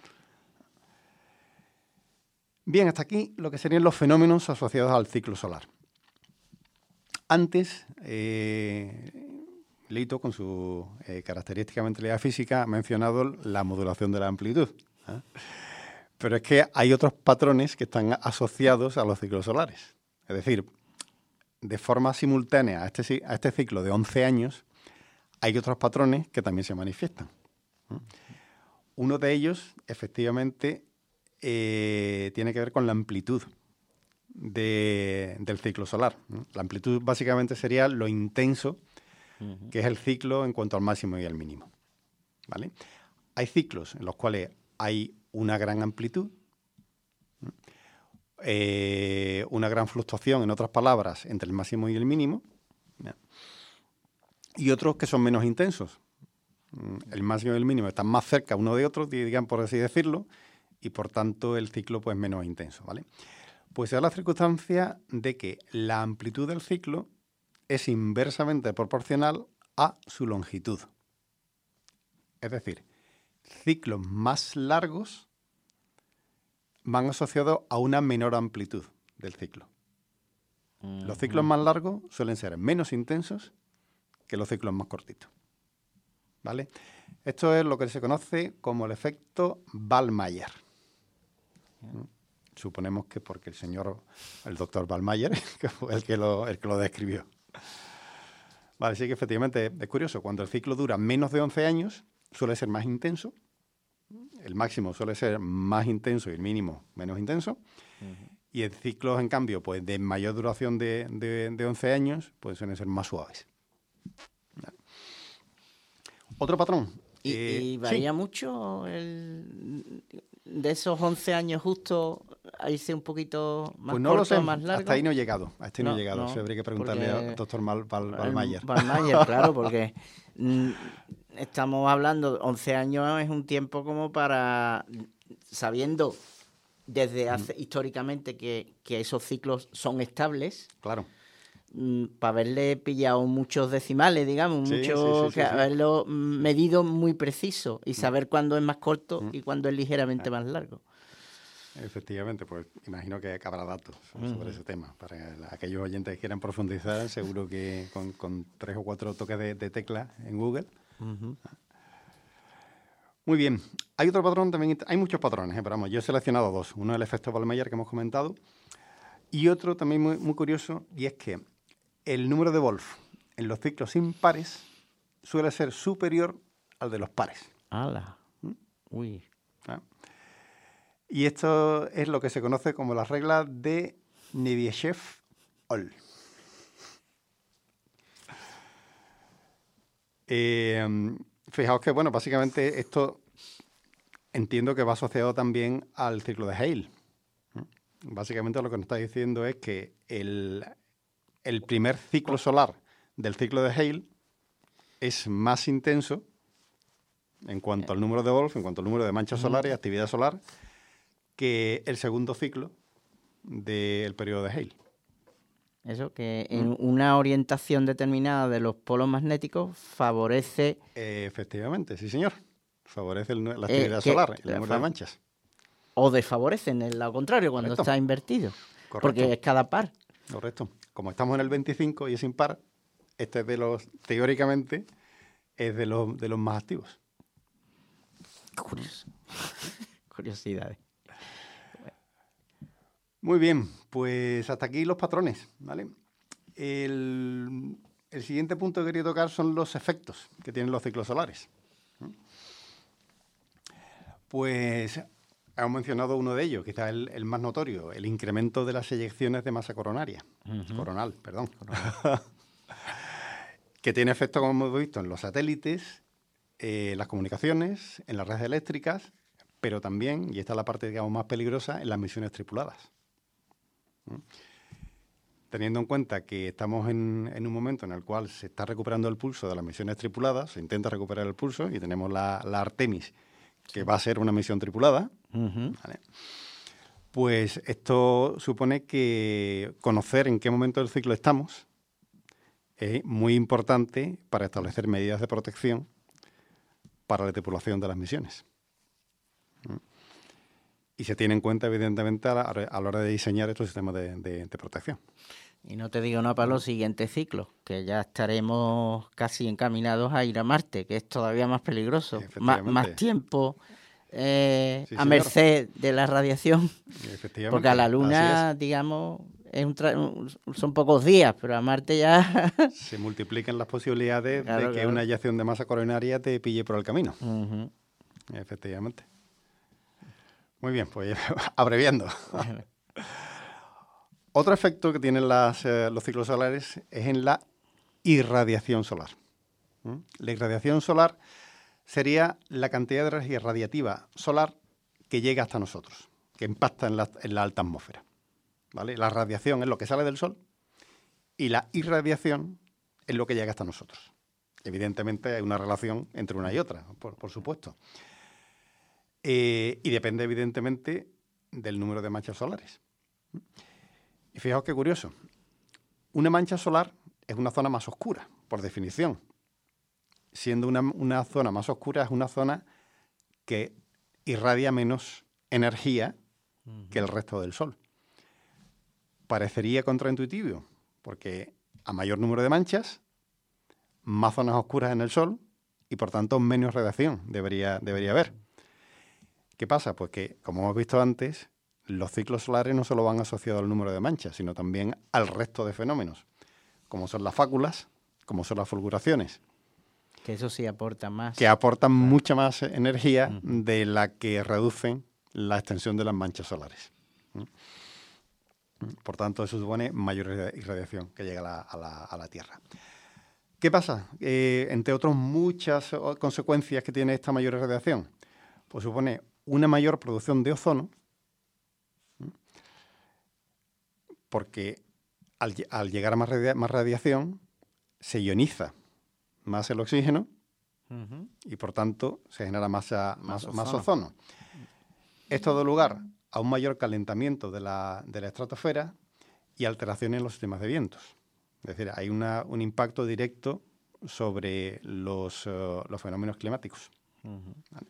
Bien, hasta aquí lo que serían los fenómenos asociados al ciclo solar. Antes, eh, Lito, con su eh, característica mentalidad física, ha mencionado la modulación de la amplitud. ¿eh? Pero es que hay otros patrones que están asociados a los ciclos solares. Es decir, de forma simultánea a este, a este ciclo de once años, hay otros patrones que también se manifiestan. ¿eh? Uno de ellos, efectivamente, eh, tiene que ver con la amplitud de, del ciclo solar. ¿eh? La amplitud básicamente sería lo intenso uh-huh. que es el ciclo en cuanto al máximo y al mínimo. ¿Vale? Hay ciclos en los cuales hay una gran amplitud, eh, una gran fluctuación, en otras palabras, entre el máximo y el mínimo, ¿ya? Y otros que son menos intensos. El máximo y el mínimo están más cerca uno de otro, digan por así decirlo, y por tanto el ciclo pues menos intenso, ¿vale? Pues se da la circunstancia de que la amplitud del ciclo es inversamente proporcional a su longitud. Es decir, ciclos más largos van asociados a una menor amplitud del ciclo. Uh-huh. Los ciclos más largos suelen ser menos intensos que los ciclos más cortitos. ¿Vale? Esto es lo que se conoce como el efecto Ballmeyer. Uh-huh. Suponemos que porque el señor, el doctor Ballmeyer, que fue el que lo, el que lo describió. Vale, sí que efectivamente es curioso. Cuando el ciclo dura menos de once años, suele ser más intenso, el máximo suele ser más intenso y el mínimo menos intenso, uh-huh. y en ciclos, en cambio, pues de mayor duración de, de, de once años, pues suelen ser más suaves. ¿Vale? Otro patrón. ¿Y, eh, y varía sí. mucho el, de esos once años justo a irse un poquito más pues no corto, lo sé. más largo? Hasta ahí no he llegado. Hasta ahí no, no he llegado. No, Eso habría que preguntarle al doctor Ballmeyer. Ballmeyer, claro, porque mm, estamos hablando, once años es un tiempo como para, sabiendo desde hace, mm. históricamente que, que esos ciclos son estables. Claro. Para haberle pillado muchos decimales, digamos, sí, muchos, sí, sí, que sí, sí. haberlo medido muy preciso y saber mm. cuándo es más corto mm. y cuándo es ligeramente ah. más largo. Efectivamente, pues imagino que habrá datos sobre, mm. sobre ese tema. Para aquellos oyentes que quieran profundizar, seguro que con, con tres o cuatro toques de, de tecla en Google. Uh-huh. Muy bien. Hay otro patrón también, hay muchos patrones, ¿eh? Pero vamos, yo he seleccionado dos. Uno es el efecto Ballmeyer que hemos comentado y otro también muy, muy curioso, y es que el número de Wolf en los ciclos impares suele ser superior al de los pares. ¡Hala! ¿Mm? Uy. ¿Ah? Y esto es lo que se conoce como la regla de Nevieshev-Ohl. Eh, fijaos que, bueno, básicamente esto entiendo que va asociado también al ciclo de Hale. Básicamente lo que nos está diciendo es que el... el primer ciclo solar del ciclo de Hale es más intenso en cuanto al número de Wolf, en cuanto al número de manchas solares y actividad solar, que el segundo ciclo del periodo de Hale. Eso, que en una orientación determinada de los polos magnéticos favorece... Eh, efectivamente, sí señor. Favorece el, la actividad eh, que, solar, el número de manchas. O desfavorecen, en lo contrario, cuando Correcto. está invertido. Correcto. Porque es cada par. Correcto. Como estamos en el veinticinco y es impar, este es de los, teóricamente, es de los, de los más activos. Curioso. Curiosidades. Muy bien, pues hasta aquí los patrones, ¿vale? El, el siguiente punto que quería tocar son los efectos que tienen los ciclos solares. Pues hemos mencionado uno de ellos, quizás el, el más notorio, el incremento de las eyecciones de masa coronaria, uh-huh. coronal, perdón, coronal. Que tiene efecto, como hemos visto, en los satélites, eh, las comunicaciones, en las redes eléctricas, pero también, y esta es la parte, digamos, más peligrosa, en las misiones tripuladas. ¿Mm? Teniendo en cuenta que estamos en, en un momento en el cual se está recuperando el pulso de las misiones tripuladas, se intenta recuperar el pulso y tenemos la, la Artemis, que va a ser una misión tripulada, uh-huh. ¿vale? Pues esto supone que conocer en qué momento del ciclo estamos es muy importante para establecer medidas de protección para la tripulación de las misiones. ¿Mm? Y se tiene en cuenta, evidentemente, a la, a la hora de diseñar estos sistemas de, de, de protección. Y no te digo nada para los siguientes ciclos, que ya estaremos casi encaminados a ir a Marte, que es todavía más peligroso. Más, más tiempo eh, sí, a merced de la radiación. Porque a la Luna, digamos, es un tra- son pocos días, pero a Marte ya... Se multiplican las posibilidades claro, de que claro. una eyección de masa coronaria te pille por el camino. Uh-huh. Efectivamente. Muy bien, pues abreviando. Otro efecto que tienen las, eh, los ciclos solares es en la irradiación solar. ¿Mm? La irradiación solar sería la cantidad de energía radiativa solar que llega hasta nosotros, que impacta en la, en la alta atmósfera. ¿Vale? La radiación es lo que sale del Sol y la irradiación es lo que llega hasta nosotros. Evidentemente hay una relación entre una y otra, por, por supuesto. Eh, y depende, evidentemente, del número de manchas solares. Y fijaos qué curioso. Una mancha solar es una zona más oscura, por definición. Siendo una, una zona más oscura, es una zona que irradia menos energía uh-huh. que el resto del Sol. Parecería contraintuitivo, porque a mayor número de manchas, más zonas oscuras en el Sol y, por tanto, menos radiación debería, debería haber. ¿Qué pasa? Pues que, como hemos visto antes, los ciclos solares no solo van asociados al número de manchas, sino también al resto de fenómenos, como son las fáculas, como son las fulguraciones. Que eso sí aporta más. Que aportan claro. mucha más energía uh-huh. de la que reducen la extensión de las manchas solares. Por tanto, eso supone mayor irradiación que llega a la, a la, a la Tierra. ¿Qué pasa? Eh, entre otras muchas consecuencias que tiene esta mayor irradiación, pues supone una mayor producción de ozono, porque al, al llegar a más, radia- más radiación se ioniza más el oxígeno uh-huh. y por tanto se genera más, a, más, más, ozono. más ozono. Esto da lugar a un mayor calentamiento de la, de la estratosfera y alteraciones en los sistemas de vientos. Es decir, hay una, un impacto directo sobre los, uh, los fenómenos climáticos. Uh-huh. ¿Vale?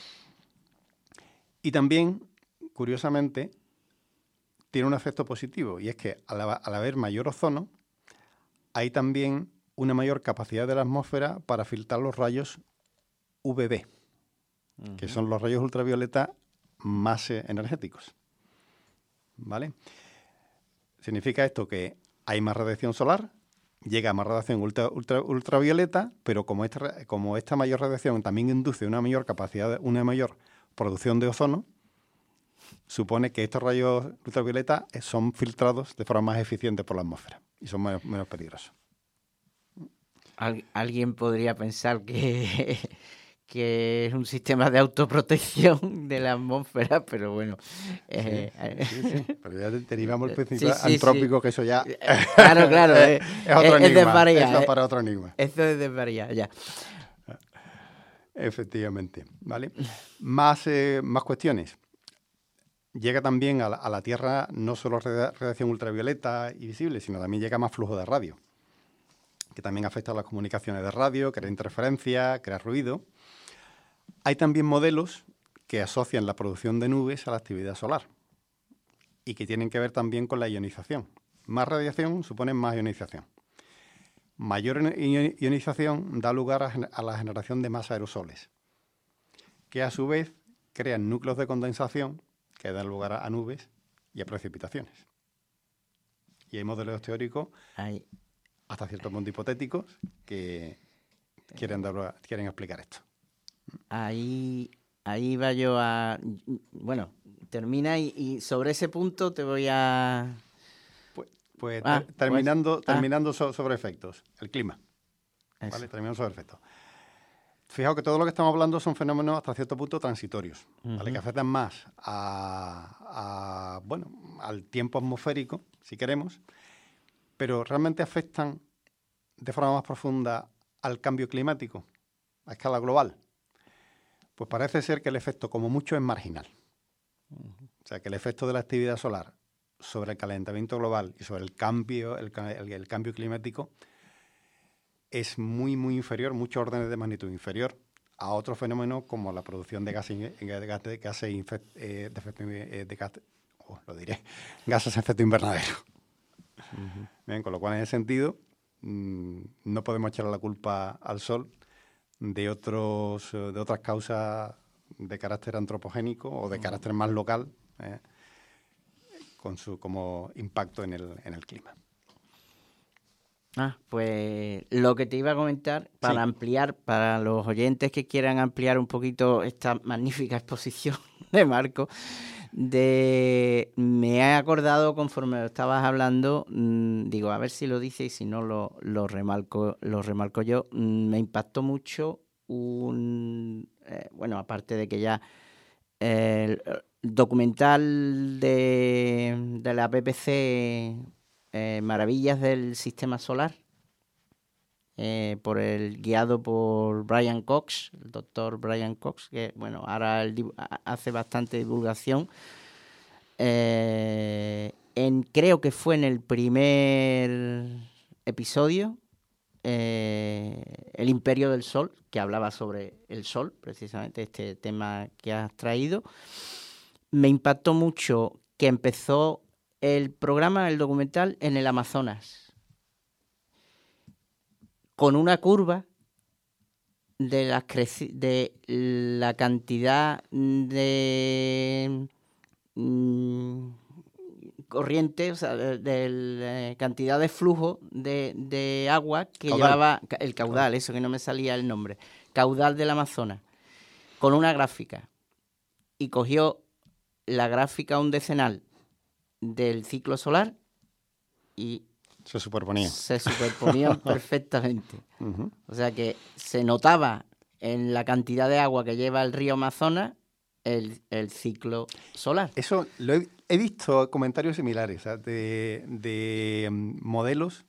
Y también, curiosamente, tiene un efecto positivo, y es que al, al haber mayor ozono, hay también una mayor capacidad de la atmósfera para filtrar los rayos U V B, uh-huh. que son los rayos ultravioleta más eh, energéticos. ¿Vale? Significa esto que hay más radiación solar, llega más radiación ultra, ultra, ultravioleta, pero como esta, como esta mayor radiación también induce una mayor capacidad, una mayor producción de ozono, supone que estos rayos ultravioleta son filtrados de forma más eficiente por la atmósfera y son menos, menos peligrosos. Al, alguien podría pensar que, que es un sistema de autoprotección de la atmósfera, pero bueno. Eh, sí, sí, sí. Pero ya derivamos el principio sí, sí, antrópico, sí. que eso ya... Claro, claro. es, es otro es, enigma. Es desvariar, eso eh. para otro enigma. Eso es desvariar, ya. Efectivamente, ¿vale? Más, eh, más cuestiones. Llega también a la, a la Tierra no solo radiación ultravioleta y visible, sino también llega más flujo de radio, que también afecta a las comunicaciones de radio, crea interferencia, crea ruido. Hay también modelos que asocian la producción de nubes a la actividad solar y que tienen que ver también con la ionización. Más radiación supone más ionización. Mayor ionización da lugar a, a la generación de más aerosoles, que a su vez crean núcleos de condensación que dan lugar a, a nubes y a precipitaciones. Y hay modelos teóricos, Ahí. hasta cierto punto hipotéticos, que quieren, dar, quieren explicar esto. Ahí, ahí va yo a... Bueno, termina y, y sobre ese punto te voy a... Pues, pues Ah, ter- terminando, pues, ah. terminando so- sobre efectos, el clima. Eso. ¿Vale? Terminando sobre efectos. Fijaos que todo lo que estamos hablando son fenómenos hasta cierto punto transitorios, ¿vale? Ujú. Que afectan más a, a, bueno, al tiempo atmosférico, si queremos, pero realmente afectan de forma más profunda al cambio climático a escala global. Pues parece ser que el efecto, como mucho, es marginal. O sea, que el efecto de la actividad solar sobre el calentamiento global y sobre el cambio, el, el, el cambio climático es muy, muy inferior, muchos órdenes de magnitud inferior a otros fenómenos como la producción de gases de gases de gases infect, eh, de efecto eh, de gas, oh, lo diré, gases de efecto invernadero. Uh-huh. Bien, con lo cual, en ese sentido, mmm, no podemos echar la culpa al Sol de otros de otras causas de carácter antropogénico o de carácter más local, eh, con su como impacto en el, en el clima. Ah, pues lo que te iba a comentar, para Sí. ampliar, para los oyentes que quieran ampliar un poquito esta magnífica exposición de Marco, de me he acordado conforme lo estabas hablando, mmm, digo, a ver si lo dice y si no lo, lo, remarco, lo remarco yo. Mmm, me impactó mucho un, eh, bueno, aparte de que ya eh, el documental de, de la B B C, eh, Maravillas del Sistema Solar, eh, por el guiado por Brian Cox, el doctor Brian Cox, que bueno, ahora él hace bastante divulgación. Eh, en, creo que fue en el primer episodio, eh, El Imperio del Sol, que hablaba sobre el Sol, precisamente este tema que has traído. Me impactó mucho que empezó el programa, el documental, en el Amazonas, con una curva de la, creci- de la cantidad de mmm, corriente, o sea, de, de la cantidad de flujo de, de agua que Caudal. llevaba, el caudal, eso que no me salía el nombre, caudal del Amazonas, con una gráfica, y cogió la gráfica un decenal del ciclo solar y se superponía. Se superponían perfectamente. Uh-huh. O sea que se notaba en la cantidad de agua que lleva el río Amazonas el, el ciclo solar. Eso lo he, he visto comentarios similares, ¿sabes? de, de um, modelos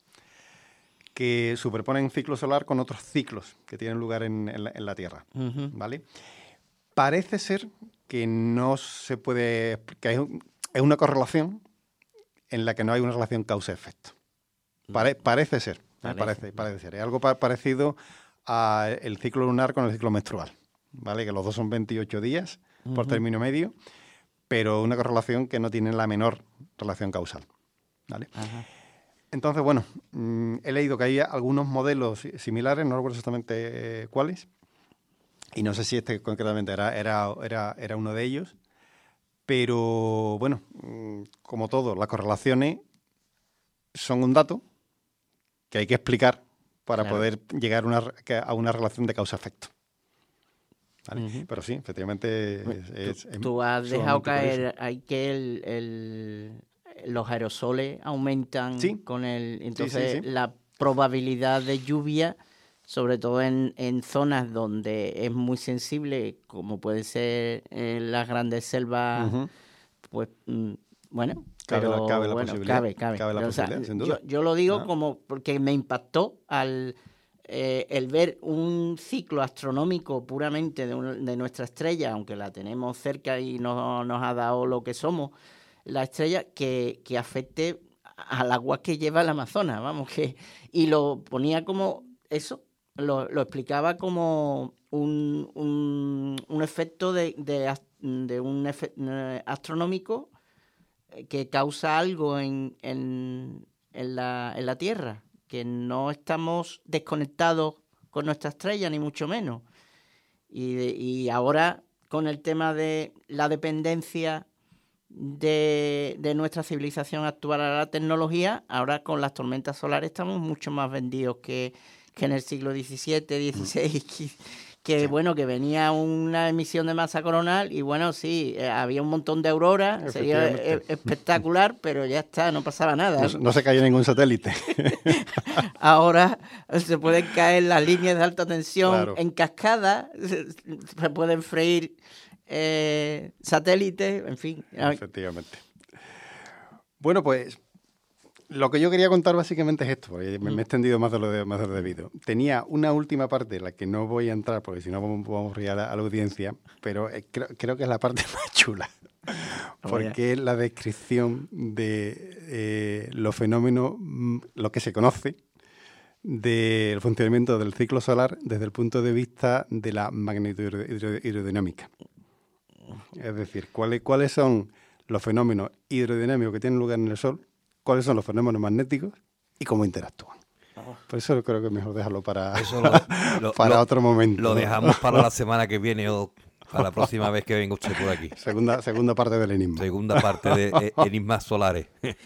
que superponen ciclo solar con otros ciclos que tienen lugar en, en, la, en la Tierra, uh-huh. ¿vale? Parece ser que no se puede, que es, es una correlación en la que no hay una relación causa-efecto. Pare, parece ser, parece. Parece, parece ser. Es algo pa- parecido al ciclo lunar con el ciclo menstrual, ¿vale? Que los dos son veintiocho días uh-huh. por término medio, pero una correlación que no tiene la menor relación causal, ¿vale? Uh-huh. Entonces, bueno, mmm, he leído que hay algunos modelos similares, no recuerdo exactamente eh, cuáles, y no sé si este concretamente era, era, era, era uno de ellos, pero bueno, mmm, como todo, las correlaciones son un dato que hay que explicar para claro. poder llegar una, a una relación de causa-efecto. ¿Vale? Uh-huh. Pero sí, efectivamente... Es, es, tú, es tú has dejado caer curioso. hay que el, el, los aerosoles aumentan sí. con el... Entonces sí, sí, sí. la probabilidad de lluvia, sobre todo en, en zonas donde es muy sensible, como puede ser en las grandes selvas, uh-huh. pues... Mm, bueno, cabe pero la, cabe la bueno, posibilidad. cabe, cabe. cabe la pero, posibilidad, o sea, sin duda. Yo, yo lo digo ah. como porque me impactó al eh, el ver un ciclo astronómico puramente de, un, de nuestra estrella, aunque la tenemos cerca y no, nos ha dado lo que somos, la estrella, que, que afecte al agua que lleva el Amazonas, vamos, que y lo ponía como eso, lo, lo explicaba como un, un, un efecto de, de, de un efe, astronómico que causa algo en, en, en, la, en la Tierra, que no estamos desconectados con nuestra estrella, ni mucho menos. Y, y ahora, con el tema de la dependencia de, de nuestra civilización actual a la tecnología, ahora con las tormentas solares estamos mucho más vendidos que, que en el siglo diecisiete, dieciséis, que, que sí. Bueno, que venía una emisión de masa coronal y bueno, sí, eh, había un montón de auroras, sería eh, espectacular, pero ya está, no pasaba nada. No, no se cayó ningún satélite. Ahora se pueden caer las líneas de alta tensión, claro, en cascada, se, se pueden freír eh, satélites, en fin. Efectivamente. Bueno, pues lo que yo quería contar básicamente es esto, porque me, me he extendido más de lo, de, más de lo debido. Tenía una última parte en la que no voy a entrar, porque si no vamos, vamos a ir a la, a la audiencia, pero eh, creo, creo que es la parte más chula, porque es la descripción de eh, los fenómenos, lo que se conoce del funcionamiento del ciclo solar desde el punto de vista de la magnetohidrodinámica. Es decir, ¿cuáles, cuáles son los fenómenos hidrodinámicos que tienen lugar en el Sol? ¿Cuáles son los fenómenos magnéticos y cómo interactúan? Oh. Por eso creo que es mejor dejarlo para, eso lo, lo, para lo, otro momento. Lo dejamos para la semana que viene o para la próxima vez que venga usted por aquí. Segunda, segunda parte del enigma. Segunda parte de eh, enigmas solares.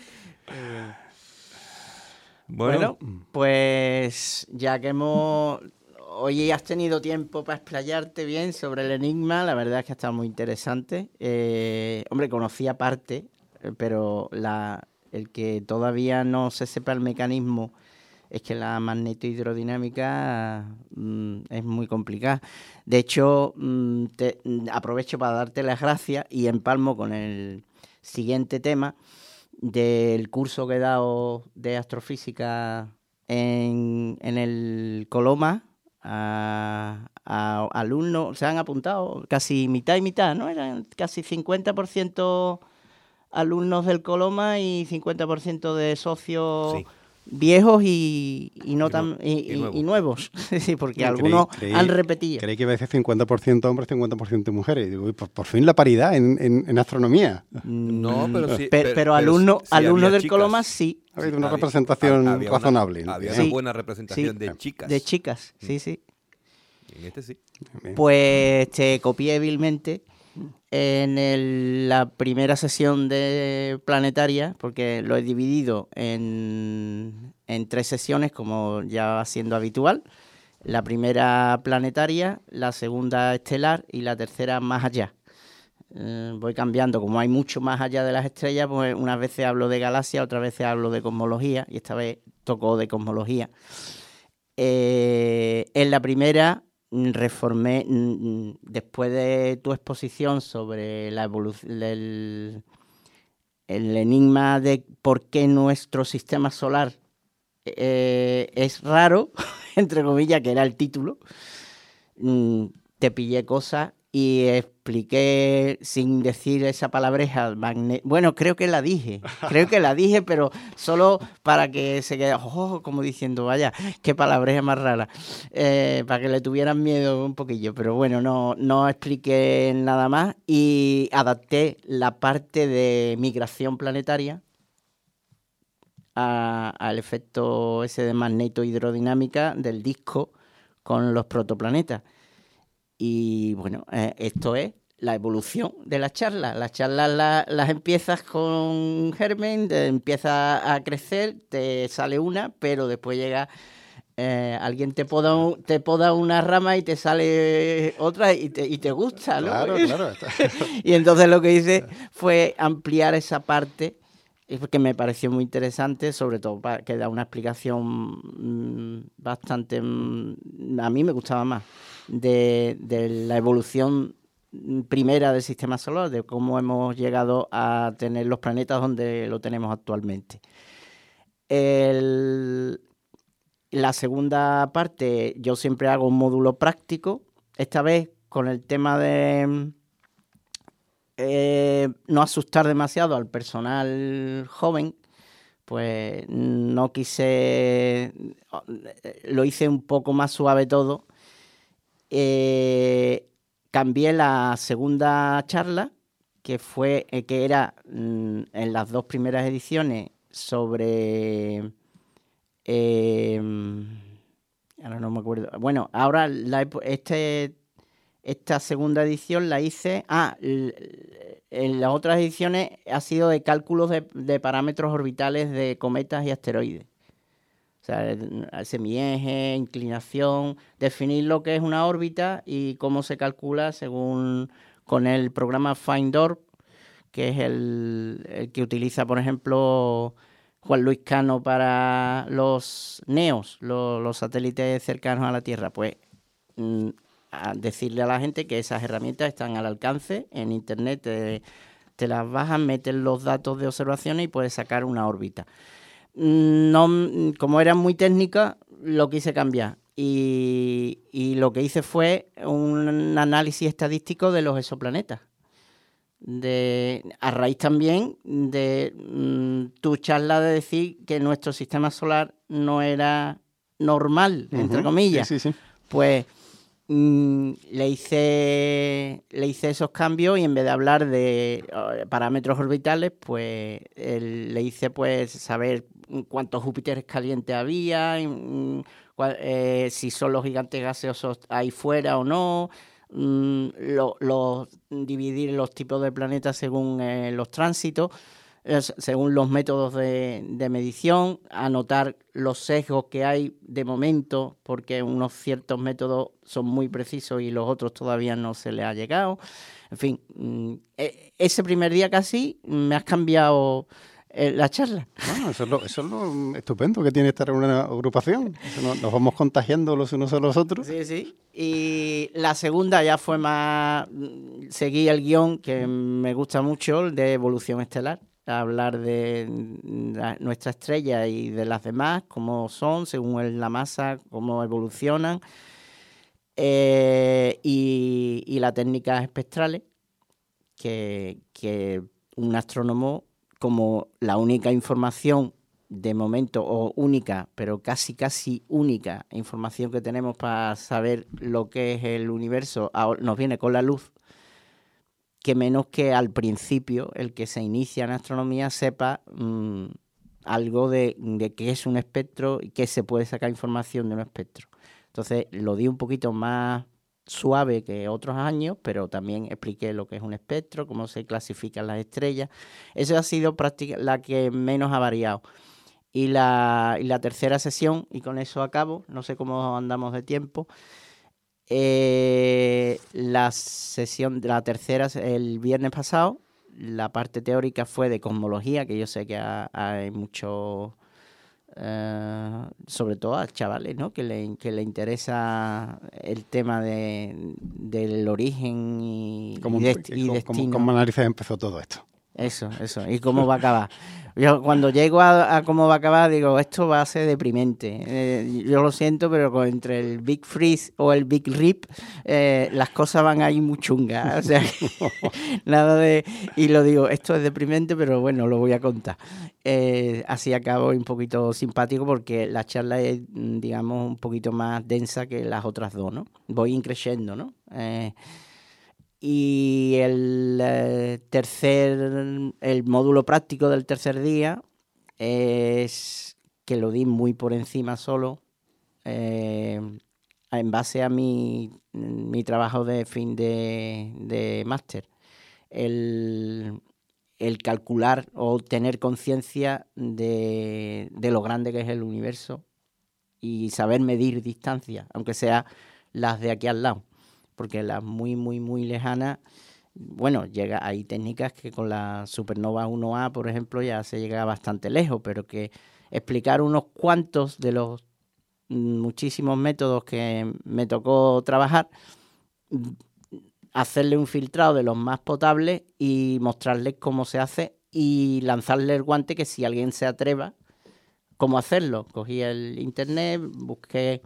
Bueno, bueno, pues ya que hemos... Hoy has tenido tiempo para explayarte bien sobre el enigma, la verdad es que ha estado muy interesante. Eh, hombre, conocía parte, pero la... el que todavía no se sepa el mecanismo es que la magnetohidrodinámica mmm, es muy complicada. De hecho, mmm, te, aprovecho para darte las gracias y empalmo con el siguiente tema del curso que he dado de astrofísica en, en el Coloma. A, a alumnos, se han apuntado casi mitad y mitad, ¿no? Eran casi cincuenta por ciento alumnos del Coloma y cincuenta por ciento de socios sí. viejos y, y no y tan y, y, nuevos. y nuevos, sí, porque sí, algunos creí, creí, han repetido. Creí que iba a decir cincuenta por ciento hombres, cincuenta por ciento mujeres. Y digo, por, por fin la paridad en, en, en astronomía. No, pero sí. Pero, pero, pero alumnos sí, alumnos del chicas. Coloma sí. Ha habido una había, representación había razonable. Una, había sí. una buena representación sí. de chicas. De chicas, sí, sí. En este sí. Pues te copié hábilmente en el, la primera sesión de planetaria, porque lo he dividido en, en tres sesiones, como ya va siendo habitual. La primera planetaria, la segunda estelar y la tercera más allá. Eh, voy cambiando, como hay mucho más allá de las estrellas, pues unas veces hablo de galaxias, otras veces hablo de cosmología, y esta vez tocó de cosmología. Eh, en la primera reformé, después de tu exposición sobre la evolución del el enigma de por qué nuestro sistema solar eh, es raro, entre comillas, que era el título, te pillé cosas y expliqué sin decir esa palabreja. Magne- bueno, creo que la dije, creo que la dije, pero solo para que se quede, oh, como diciendo, vaya, qué palabreja más rara, eh, para que le tuvieran miedo un poquillo. Pero bueno, no, no expliqué nada más y adapté la parte de migración planetaria al efecto ese de magnetohidrodinámica del disco con los protoplanetas. Y bueno, eh, esto es la evolución de las charlas. Las charlas la, las empiezas con un germen, te empieza a crecer, te sale una, pero después llega eh, alguien te poda, un, te poda una rama y te sale otra y te, y te gusta, ¿no? Claro, claro. Y entonces lo que hice fue ampliar esa parte, que me pareció muy interesante, sobre todo para que da una explicación mmm, bastante... Mmm, a mí me gustaba más. De, de la evolución primera del sistema solar, de cómo hemos llegado a tener los planetas donde lo tenemos actualmente. El, la segunda parte, yo siempre hago un módulo práctico, esta vez con el tema de eh, no asustar demasiado al personal joven, pues no quise, lo hice un poco más suave todo. eh, cambié la segunda charla, que fue eh, que era mm, en las dos primeras ediciones sobre... Eh, ahora no me acuerdo. Bueno, ahora la, este, esta segunda edición la hice... Ah, en las otras ediciones ha sido de cálculos de, de parámetros orbitales de cometas y asteroides. O sea, semieje, inclinación, definir lo que es una órbita y cómo se calcula según con el programa FindOrb, que es el, el que utiliza, por ejemplo, Juan Luis Cano para los NEOS, los, los satélites cercanos a la Tierra. Pues mm, a decirle a la gente que esas herramientas están al alcance en Internet, te, te las bajas, metes los datos de observaciones y puedes sacar una órbita. No, como era muy técnica, lo quise cambiar y, y lo que hice fue un análisis estadístico de los exoplanetas, de, a raíz también de mm, tu charla de decir que nuestro sistema solar no era normal, uh-huh. entre comillas. Sí, sí, sí. Pues mm, le hice le hice esos cambios y en vez de hablar de uh, parámetros orbitales, pues el, le hice pues saber cuántos Júpiteres calientes había, y, cuál, eh, si son los gigantes gaseosos ahí fuera o no, mm, lo, lo, dividir los tipos de planetas según eh, los tránsitos, eh, según los métodos de, de medición, anotar los sesgos que hay de momento, porque unos ciertos métodos son muy precisos y los otros todavía no se les ha llegado. En fin, mm, ese primer día casi me has cambiado la charla. Bueno, eso es, lo, eso es lo estupendo que tiene estar en una agrupación. Nos, nos vamos contagiando los unos a los otros. Sí, sí. Y la segunda ya fue más... Seguí el guión que me gusta mucho, de evolución estelar. Hablar de la, nuestra estrella y de las demás, cómo son, según la masa, cómo evolucionan. Eh, y, y las técnicas espectrales, que, que un astrónomo, como la única información de momento, o única, pero casi casi única información que tenemos para saber lo que es el universo, nos viene con la luz, que menos que al principio el que se inicia en astronomía sepa mmm, algo de, de qué es un espectro y qué se puede sacar información de un espectro. Entonces lo di un poquito más suave que otros años, pero también expliqué lo que es un espectro, cómo se clasifican las estrellas. Esa ha sido la que menos ha variado. Y la, y la tercera sesión, y con eso acabo, no sé cómo andamos de tiempo, eh, la sesión, la tercera, el viernes pasado, la parte teórica fue de cosmología, que yo sé que ha, hay mucho... Uh, sobre todo a chavales, ¿no? que, le, que le interesa el tema de, del origen y, ¿Cómo, y, dest- y destino. ¿Cómo, cómo narices empezó todo esto? Eso, eso. ¿Y cómo va a acabar? Yo cuando llego a, a cómo va a acabar, digo, esto va a ser deprimente. Eh, yo lo siento, pero con, entre el Big Freeze o el Big Rip, eh, las cosas van ahí muy chungas. O sea, nada de... Y lo digo, esto es deprimente, pero bueno, lo voy a contar. Eh, así acabo un poquito simpático porque la charla es, digamos, un poquito más densa que las otras dos, ¿no? Voy increciendo, ¿no? Eh, Y el eh, tercer, el módulo práctico del tercer día es que lo di muy por encima solo, eh, en base a mi, mi trabajo de fin de, de máster. El, el calcular o tener conciencia de, de lo grande que es el universo y saber medir distancias, aunque sea las de aquí al lado. Porque las muy, muy, muy lejanas, bueno, llega, hay técnicas que con la supernova uno A, por ejemplo, ya se llega bastante lejos, pero que explicar unos cuantos de los muchísimos métodos que me tocó trabajar, hacerle un filtrado de los más potables y mostrarles cómo se hace y lanzarle el guante que si alguien se atreva, cómo hacerlo. Cogí el internet, busqué...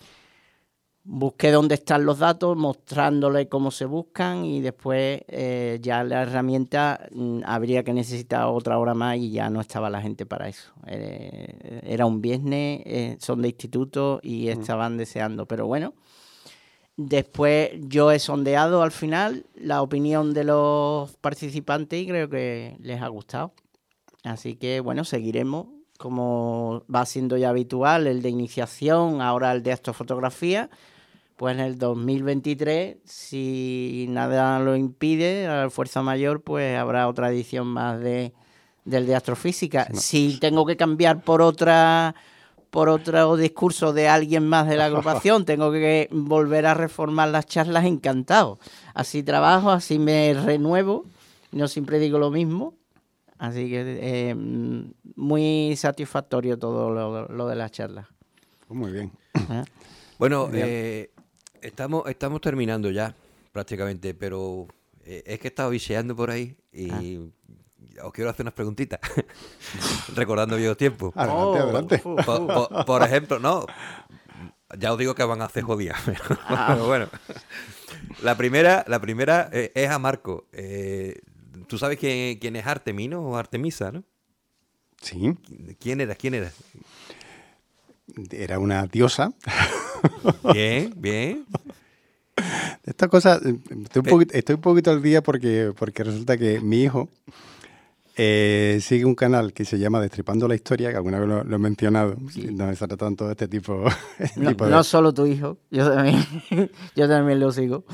Busqué dónde están los datos, mostrándole cómo se buscan y después eh, ya la herramienta mm, habría que necesitar otra hora más y ya no estaba la gente para eso. Eh, era un viernes, eh, son de instituto y estaban mm. deseando. Pero bueno, Después yo he sondeado al final la opinión de los participantes y creo que les ha gustado. Así que bueno, seguiremos como va siendo ya habitual, el de iniciación, ahora el de astrofotografía. Pues en el dos mil veintitrés, si nada lo impide, a la fuerza mayor, pues habrá otra edición más de del de astrofísica. No. Si tengo que cambiar por otra por otro discurso de alguien más de la agrupación, tengo que volver a reformar las charlas, encantado. Así trabajo, así me renuevo, no siempre digo lo mismo. Así que eh, muy satisfactorio todo lo, lo de las charlas. Muy bien. ¿Eh? Bueno, eh, estamos, estamos terminando ya prácticamente, pero eh, es que he estado bicheando por ahí y ah. os quiero hacer unas preguntitas, recordando viejos tiempos. Adelante, oh, adelante. Uh, uh. Por, por, por ejemplo, no, ya os digo que van a hacer jodidas, pero, Ah. pero bueno. La primera, la primera eh, es a Marco. Eh, ¿Tú sabes quién, quién es Artemino o Artemisa, no? Sí. ¿Quién era? ¿Quién era? Era una diosa. Bien, bien. Esta cosa, estoy un, poquito, estoy un poquito al día porque, porque resulta que mi hijo eh, sigue un canal que se llama Destripando la Historia, que alguna vez lo, lo he mencionado, Sí. donde se tratan todo este tipo, este No, tipo de... no solo tu hijo, yo también, yo también lo sigo.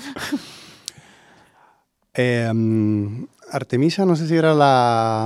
Eh, um, Artemisa, no sé si era la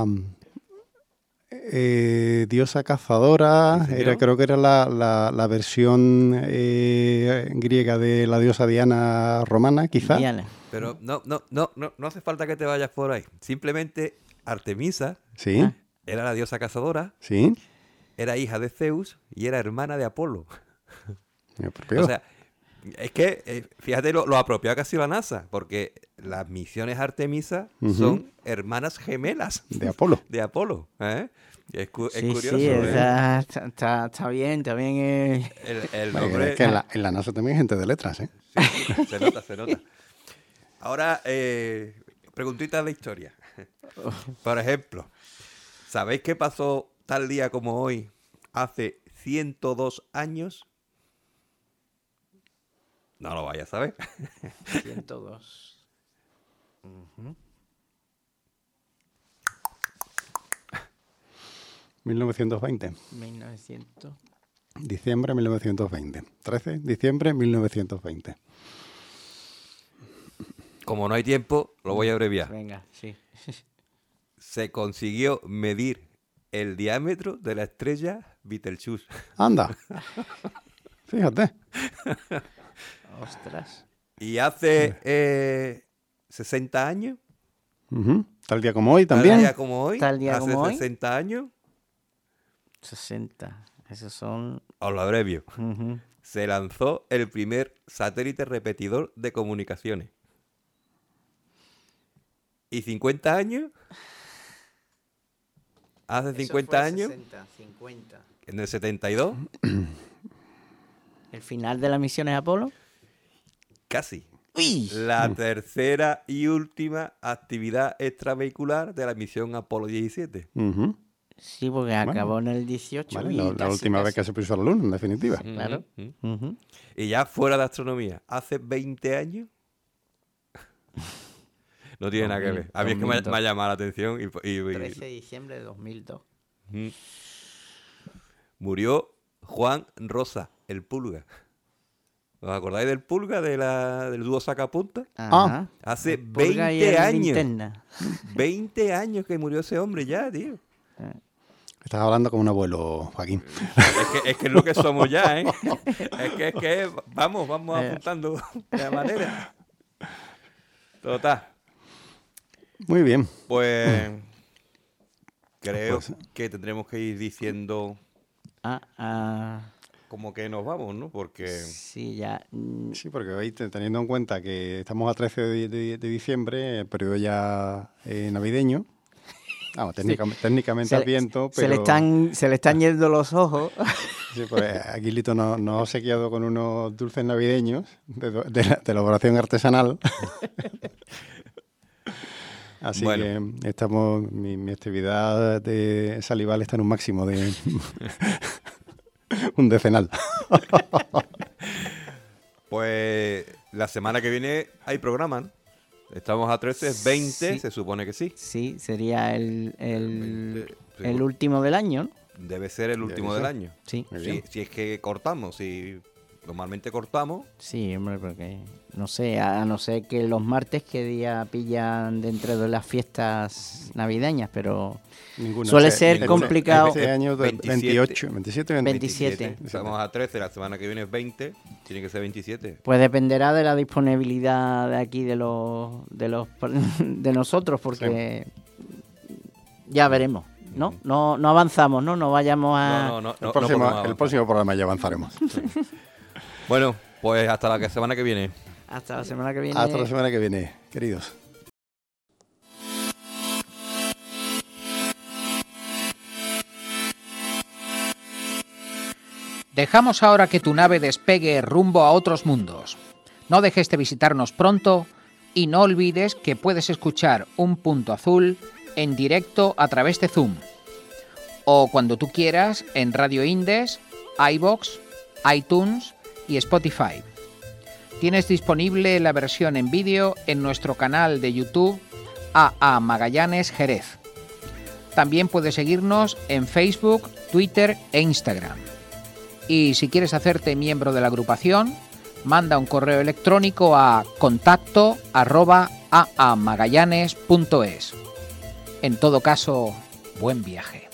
eh, diosa cazadora, era, creo que era la, la, la versión eh, griega de la diosa Diana romana, quizá. Diana. Pero no, no, no, no, no hace falta que te vayas por ahí. Simplemente Artemisa Sí, Ah. era la diosa cazadora, sí. era hija de Zeus y era hermana de Apolo. Me apropió. O sea, es que, eh, fíjate lo, lo apropiado que ha sido la NASA, porque las misiones Artemisa Ujú. son hermanas gemelas de Apolo. de Apolo. ¿eh? Es, cu- es Sí, curioso. sí, ¿eh? está, está, está bien, está bien. eh. El, el Vale, nombre... es que en la, en la NASA también hay gente de letras, ¿eh? Sí, sí, se nota, se nota. Ahora, eh, preguntitas de historia. Por ejemplo, ¿sabéis qué pasó tal día como hoy hace ciento dos años? No lo vayas a saber. ciento dos. mil novecientos veinte. mil novecientos. Diciembre de mil novecientos veinte. trece de diciembre de mil novecientos veinte. Como no hay tiempo, lo voy a abreviar. Venga, sí. Se consiguió medir el diámetro de la estrella Betelgeuse. Anda. Fíjate. Ostras. Y hace eh, sesenta años, Ujú. Tal día como hoy tal también. día como hoy, Tal día hace como hoy. sesenta años, sesenta. Esos son... os lo abrevio, Ujú. se lanzó el primer satélite repetidor de comunicaciones. Y cincuenta años, hace cincuenta años, sesenta, cincuenta. en el setenta y dos, ¿El final de las misiones Apolo? casi. ¡Uy! La tercera y última actividad extravehicular de la misión Apolo diecisiete. Ujú. Sí, porque acabó en el dieciocho. Vale, y la, la casi, última vez casi. que se puso a la luna, en definitiva. Claro. Ujú, ujú. Ujú. Y ya fuera de astronomía, hace veinte años. No tiene nada que ver. A mí es que me, dos mil dos. me ha llamado la atención. Y, y- y- trece de diciembre de dos mil dos. Ujú. Murió Juan Rosa, el Pulga. ¿Os acordáis del Pulga de la, del dúo Sacapunta? Ajá. Hace El Pulga y veinte el años. Linterna. veinte años que murió ese hombre ya, tío. Estás hablando con un abuelo, Joaquín. Es que, es que es lo que somos ya, ¿eh? Es que, es que vamos, vamos Eh. apuntando de la manera. Total. Muy bien. Pues creo Pues- que tendremos que ir diciendo Ah, ah, como que nos vamos, ¿no? Porque sí, ya. mm, Sí, porque hoy, te- teniendo en cuenta que estamos a trece de, de- de diciembre, el periodo ya eh, navideño. Vamos, técnicamente, técnicamente Se, le- Adviento, se pero... le están, se le están yendo los ojos. Sí, pues aquí Lito nos no ha obsequiado con unos dulces navideños de, do- de, la- de elaboración artesanal. Así Bueno. que estamos, mi, mi actividad de salival está en un máximo de un decenal. pues La semana que viene hay programa, ¿no? Estamos a trece, es veinte, Sí. se supone que sí. Sí, sería el, el, veinte, sí. el último del año, ¿no? Debe ser el último Debe del ser. año. Sí, Muy Si, bien. si es que cortamos, si normalmente cortamos, sí, hombre, porque no sé, a no ser que los martes que día pillan dentro de las fiestas navideñas, pero Ninguna. suele Este- ser ninguna. complicado. Este año de veintisiete. veintiocho, veintisiete, veintisiete. veintisiete. estamos a trece, la semana que viene es veinte, tiene que ser veintisiete. Pues dependerá de la disponibilidad de aquí de los de los de nosotros, porque ya veremos, ¿no? No no avanzamos, ¿no? No vayamos a No, no, no. El, no- no próximo, podemos el avanzar. próximo programa ya avanzaremos. Bueno, pues hasta la que- semana que viene. hasta la semana que viene. Hasta la semana que viene, queridos. Dejamos ahora que tu nave despegue rumbo a otros mundos. No dejes de visitarnos pronto y no olvides que puedes escuchar Un Punto Azul en directo a través de Zoom o cuando tú quieras en Radio Indes, iVoox, iTunes y Spotify. Tienes disponible la versión en vídeo en nuestro canal de YouTube A A Magallanes Jerez. También puedes seguirnos en Facebook, Twitter e Instagram. Y si quieres hacerte miembro de la agrupación, manda un correo electrónico a contacto arroba aamagallanes punto es. En todo caso, buen viaje.